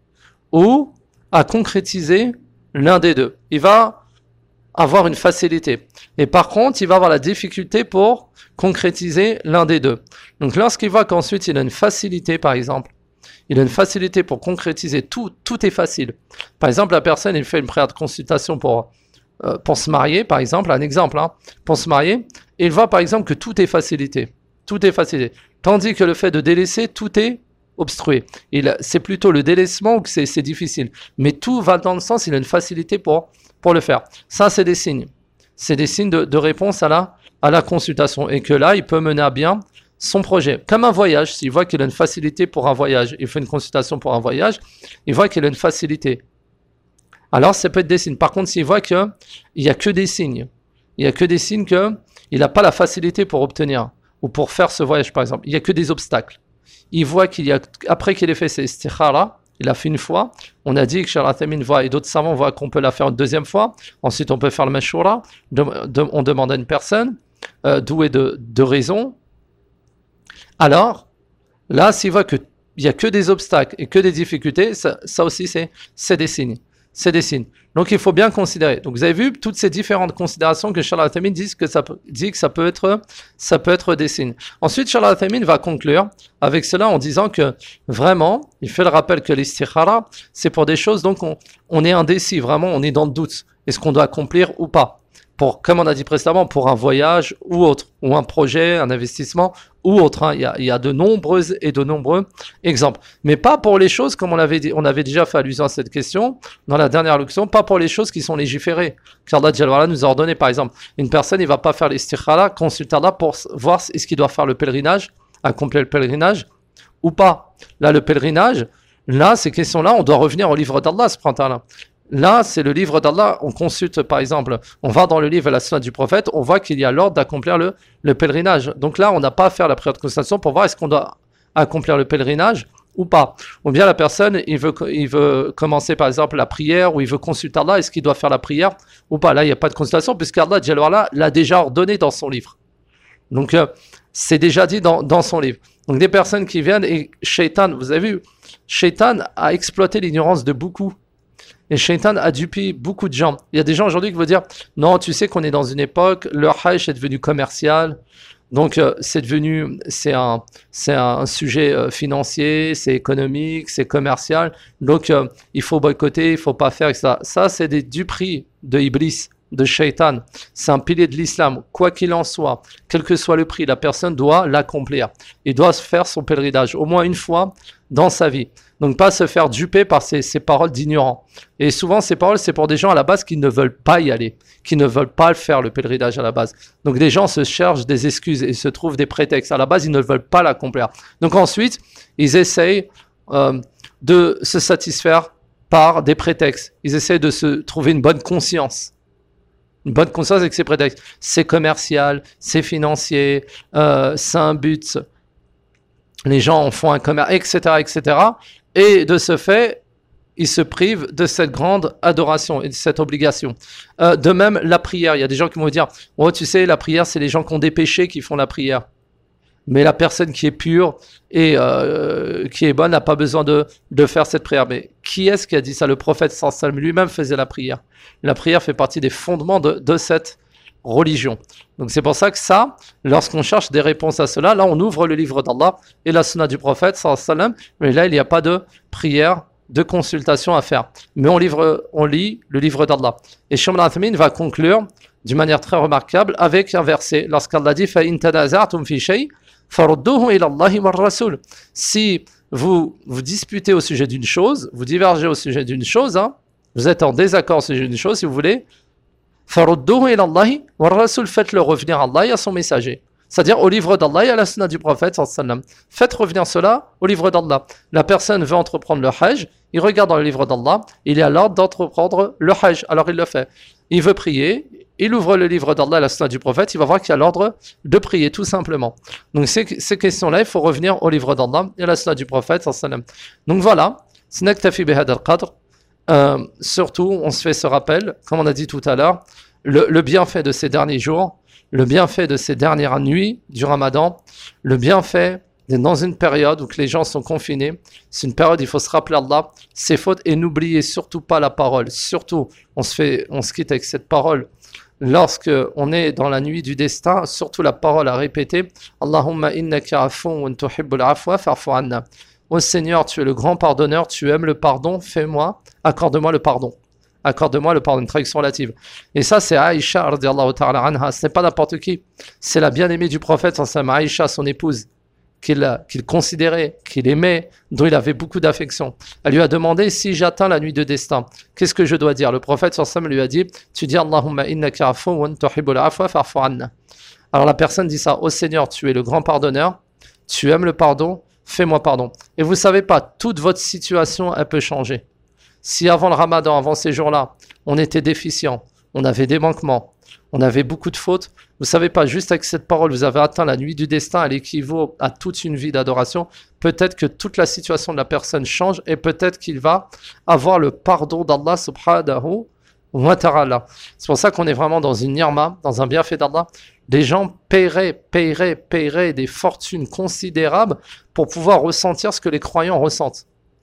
A: ou à concrétiser l'un des deux. Il va avoir une facilité. Et par contre, il va avoir la difficulté pour concrétiser l'un des deux. Donc lorsqu'il voit qu'ensuite il a une facilité, par exemple, il a une facilité pour concrétiser tout, tout est facile. Par exemple, la personne, il fait une prière de consultation pour, euh, pour se marier, par exemple, un exemple, hein, pour se marier, et il voit par exemple que tout est facilité. Tout est facilité. Tandis que le fait de délaisser, tout est obstrué. Il, c'est plutôt le délaissement que c'est, c'est difficile. Mais tout va dans le sens, il a une facilité pour, pour le faire. Ça, c'est des signes. C'est des signes de, de réponse à la, à la consultation. Et que là, il peut mener à bien son projet. Comme un voyage, s'il voit qu'il a une facilité pour un voyage, il fait une consultation pour un voyage, il voit qu'il a une facilité. Alors, ça peut être des signes. Par contre, s'il voit qu'il n'y a que des signes, il n'y a que des signes qu'il n'a pas la facilité pour obtenir ou pour faire ce voyage, par exemple. Il n'y a que des obstacles. Il voit qu'il y a, après qu'il ait fait ses istikhara, il a fait une fois, on a dit que Cheikh Al-Athmine voit, et d'autres savants voient qu'on peut la faire une deuxième fois, ensuite on peut faire le mashura, de, de, on demande à une personne, euh, douée de, de raison. Alors, là, s'il voit qu'il n'y a que des obstacles et que des difficultés, ça, ça aussi c'est, c'est des signes. C'est des signes. Donc il faut bien considérer. Donc vous avez vu toutes ces différentes considérations que Cheikh Al-Athmine dit que ça peut, dit que ça peut être, ça peut être des signes. Ensuite, Cheikh Al-Athmine va conclure avec cela en disant que vraiment, il fait le rappel que l'istikhara, c'est pour des choses, donc on, on est indécis, vraiment, on est dans le doute. Est-ce qu'on doit accomplir ou pas? Pour, comme on a dit précédemment, pour un voyage ou autre, ou un projet, un investissement ou autre. Hein. Il y a, il y a de nombreux et de nombreux exemples. Mais pas pour les choses, comme on avait dit, on avait déjà fait allusion à cette question dans la dernière leçon, pas pour les choses qui sont légiférées. Car Allah Jalla wa Ala nous a ordonné, par exemple, une personne, il va pas faire l'istikhara, consulter Allah pour voir est-ce qu'il doit faire le pèlerinage, accomplir le pèlerinage ou pas. Là, le pèlerinage, là, ces questions-là, on doit revenir au livre d'Allah, ce printemps-là. Là, c'est le livre d'Allah. On consulte, par exemple, on va dans le livre et la sunna du prophète, on voit qu'il y a l'ordre d'accomplir le, le pèlerinage. Donc là, on n'a pas à faire la prière de consultation pour voir est-ce qu'on doit accomplir le pèlerinage ou pas. Ou bien la personne, il veut, il veut commencer, par exemple, la prière ou il veut consulter Allah, est-ce qu'il doit faire la prière ou pas. Là, il n'y a pas de consultation puisqu'Allah l'a déjà ordonné dans son livre. Donc, euh, c'est déjà dit dans, dans son livre. Donc, des personnes qui viennent et Shaitan, vous avez vu, Shaitan a exploité l'ignorance de beaucoup. Et Shaitan a dupé beaucoup de gens. Il y a des gens aujourd'hui qui vont dire « Non, tu sais qu'on est dans une époque, le hajj est devenu commercial, donc euh, c'est devenu, c'est un, c'est un sujet euh, financier, c'est économique, c'est commercial, donc euh, il faut boycotter, il faut pas faire, et cetera » Ça, c'est des duperies de Iblis, de Shaitan. C'est un pilier de l'islam. Quoi qu'il en soit, quel que soit le prix, la personne doit l'accomplir. Il doit se faire son pèlerinage au moins une fois dans sa vie. Donc pas se faire duper par ces, ces paroles d'ignorants. Et souvent ces paroles, c'est pour des gens à la base qui ne veulent pas y aller, qui ne veulent pas le faire, le pèlerinage à la base. Donc des gens se cherchent des excuses et se trouvent des prétextes. À la base, ils ne veulent pas l'accomplir. Donc ensuite, ils essayent euh, de se satisfaire par des prétextes. Ils essayent de se trouver une bonne conscience. Une bonne conscience avec ces prétextes. C'est commercial, c'est financier, euh, c'est un but les gens en font un commerce, et cetera, et cetera. Et de ce fait, ils se privent de cette grande adoration et de cette obligation. Euh, de même, la prière. Il y a des gens qui vont dire, oh, tu sais, la prière, c'est les gens qui ont des péchés qui font la prière. Mais la personne qui est pure et euh, qui est bonne n'a pas besoin de, de faire cette prière. Mais qui est-ce qui a dit ça? Le prophète sallallahu alayhi wa sallam lui-même faisait la prière. La prière fait partie des fondements de, de cette religion. Donc c'est pour ça que ça, lorsqu'on cherche des réponses à cela, là on ouvre le livre d'Allah et la sunna du prophète sallallahu alayhi wa sallam, mais là il n'y a pas de prière, de consultation à faire. Mais on, livre, on lit le livre d'Allah. Et Cheikh Ibn Uthaymin va conclure d'une manière très remarquable avec un verset. Lorsqu'Allah dit فَإِن تَنَازَعْتُمْ فِي شَيْءٍ فَرُدُّوهُ إِلَى اللَّهِ وَالرَّسُولِ. Si vous vous disputez au sujet d'une chose, vous divergez au sujet d'une chose, hein, vous êtes en désaccord au sujet d'une chose, si vous voulez, فَرُدُّوهُ إِلَى اللَّهِ وَالرَّسُولِ, faites-le revenir à Allah et à son messager. C'est-à-dire au livre d'Allah et à la sunna du prophète sallallahu alayhi wa sallam. Faites revenir cela au livre d'Allah. La personne veut entreprendre le hajj, il regarde dans le livre d'Allah, il est à l'ordre d'entreprendre le hajj, alors il le fait. Il veut prier, il ouvre le livre d'Allah et la sunna du prophète, il va voir qu'il y a l'ordre de prier, tout simplement. Donc ces, ces questions-là, il faut revenir au livre d'Allah et à la sunna du prophète sallallahu alayhi wa sallam. Donc voilà, snaktafi bihad al-qadr. Euh, surtout, on se fait ce rappel, comme on a dit tout à l'heure, le, le bienfait de ces derniers jours, le bienfait de ces dernières nuits du Ramadan, le bienfait dans une période où que les gens sont confinés, c'est une période, il faut se rappeler Allah, ses fautes, et n'oubliez surtout pas la parole. Surtout, on se fait, on se quitte avec cette parole. Lorsque on est dans la nuit du destin, surtout la parole à répéter, Allahumma innaka afoun tuhibbul afwa fa'fu anna. Ô Seigneur, tu es le grand pardonneur, tu aimes le pardon, fais-moi, accorde-moi le pardon. Accorde-moi le pardon, une traduction relative. Et ça, c'est Aïcha, radiallahu ta'ala anha. Ce n'est pas n'importe qui. C'est la bien-aimée du prophète, Aïcha, son épouse, qu'il qu'il considérait, qu'il aimait, dont il avait beaucoup d'affection. Elle lui a demandé, si j'atteins la nuit de destin, qu'est-ce que je dois dire? Le prophète lui a dit, tu dis Allahumma innaka afoun tuhibbul afwa fa'fu anna. Alors la personne dit ça, ô Seigneur, tu es le grand pardonneur, tu aimes le pardon, fais-moi pardon. Et vous savez pas, toute votre situation, elle peut changer. Si avant le Ramadan, avant ces jours-là, on était déficient, on avait des manquements, on avait beaucoup de fautes, vous savez pas, juste avec cette parole, vous avez atteint la nuit du destin, elle équivaut à toute une vie d'adoration. Peut-être que toute la situation de la personne change et peut-être qu'il va avoir le pardon d'Allah subhanahu wa ta'ala. C'est pour ça qu'on est vraiment dans une nirma, dans un bienfait d'Allah. Des gens paieraient, paieraient, paieraient des fortunes considérables pour pouvoir ressentir ce que les croyants ressentent.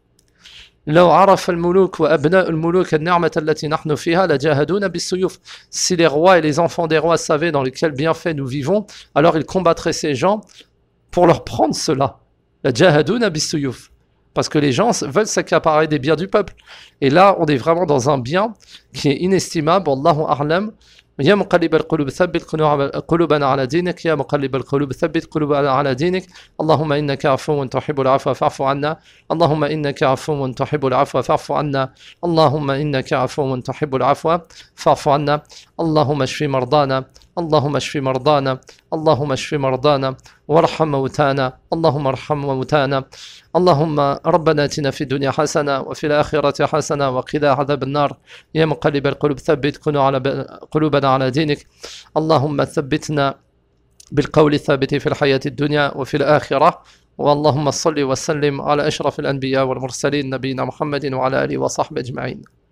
A: لو عرف الملوك وأبناء الملوك النعمة التي نحن فيها لجاهدونا بالسيوف. Si les rois et les enfants des rois savaient dans lesquels bienfaits nous vivons, alors ils combattraient ces gens pour leur prendre cela. لجاهدونا بالسيوف. Parce que les gens veulent s'accaparer des biens du peuple. Et là, on est vraiment dans un bien qui est inestimable. Wallahu a'lam. يا مقلب القلوب ثبت قلوبنا على دينك يا مقلب القلوب ثبت قلوبنا على دينك اللهم إنك عفو تحب العفو فاعف عنا اللهم إنك عفو تحب العفو فاعف عنا اللهم إنك عفو تحب العفو فاعف عنا اللهم اشف مرضانا اللهم اشف مرضانا اللهم اشف مرضانا وارحم موتانا اللهم ارحم موتانا اللهم ربنا اتنا في الدنيا حسنة وفي الآخرة حسنة وقنا عذاب النار يا مقلب القلوب ثبت قلوبنا على دينك اللهم ثبتنا بالقول الثابت في الحياة الدنيا وفي الآخرة واللهم صل وسلم على أشرف الأنبياء والمرسلين نبينا محمد وعلى آله وصحبه أجمعين.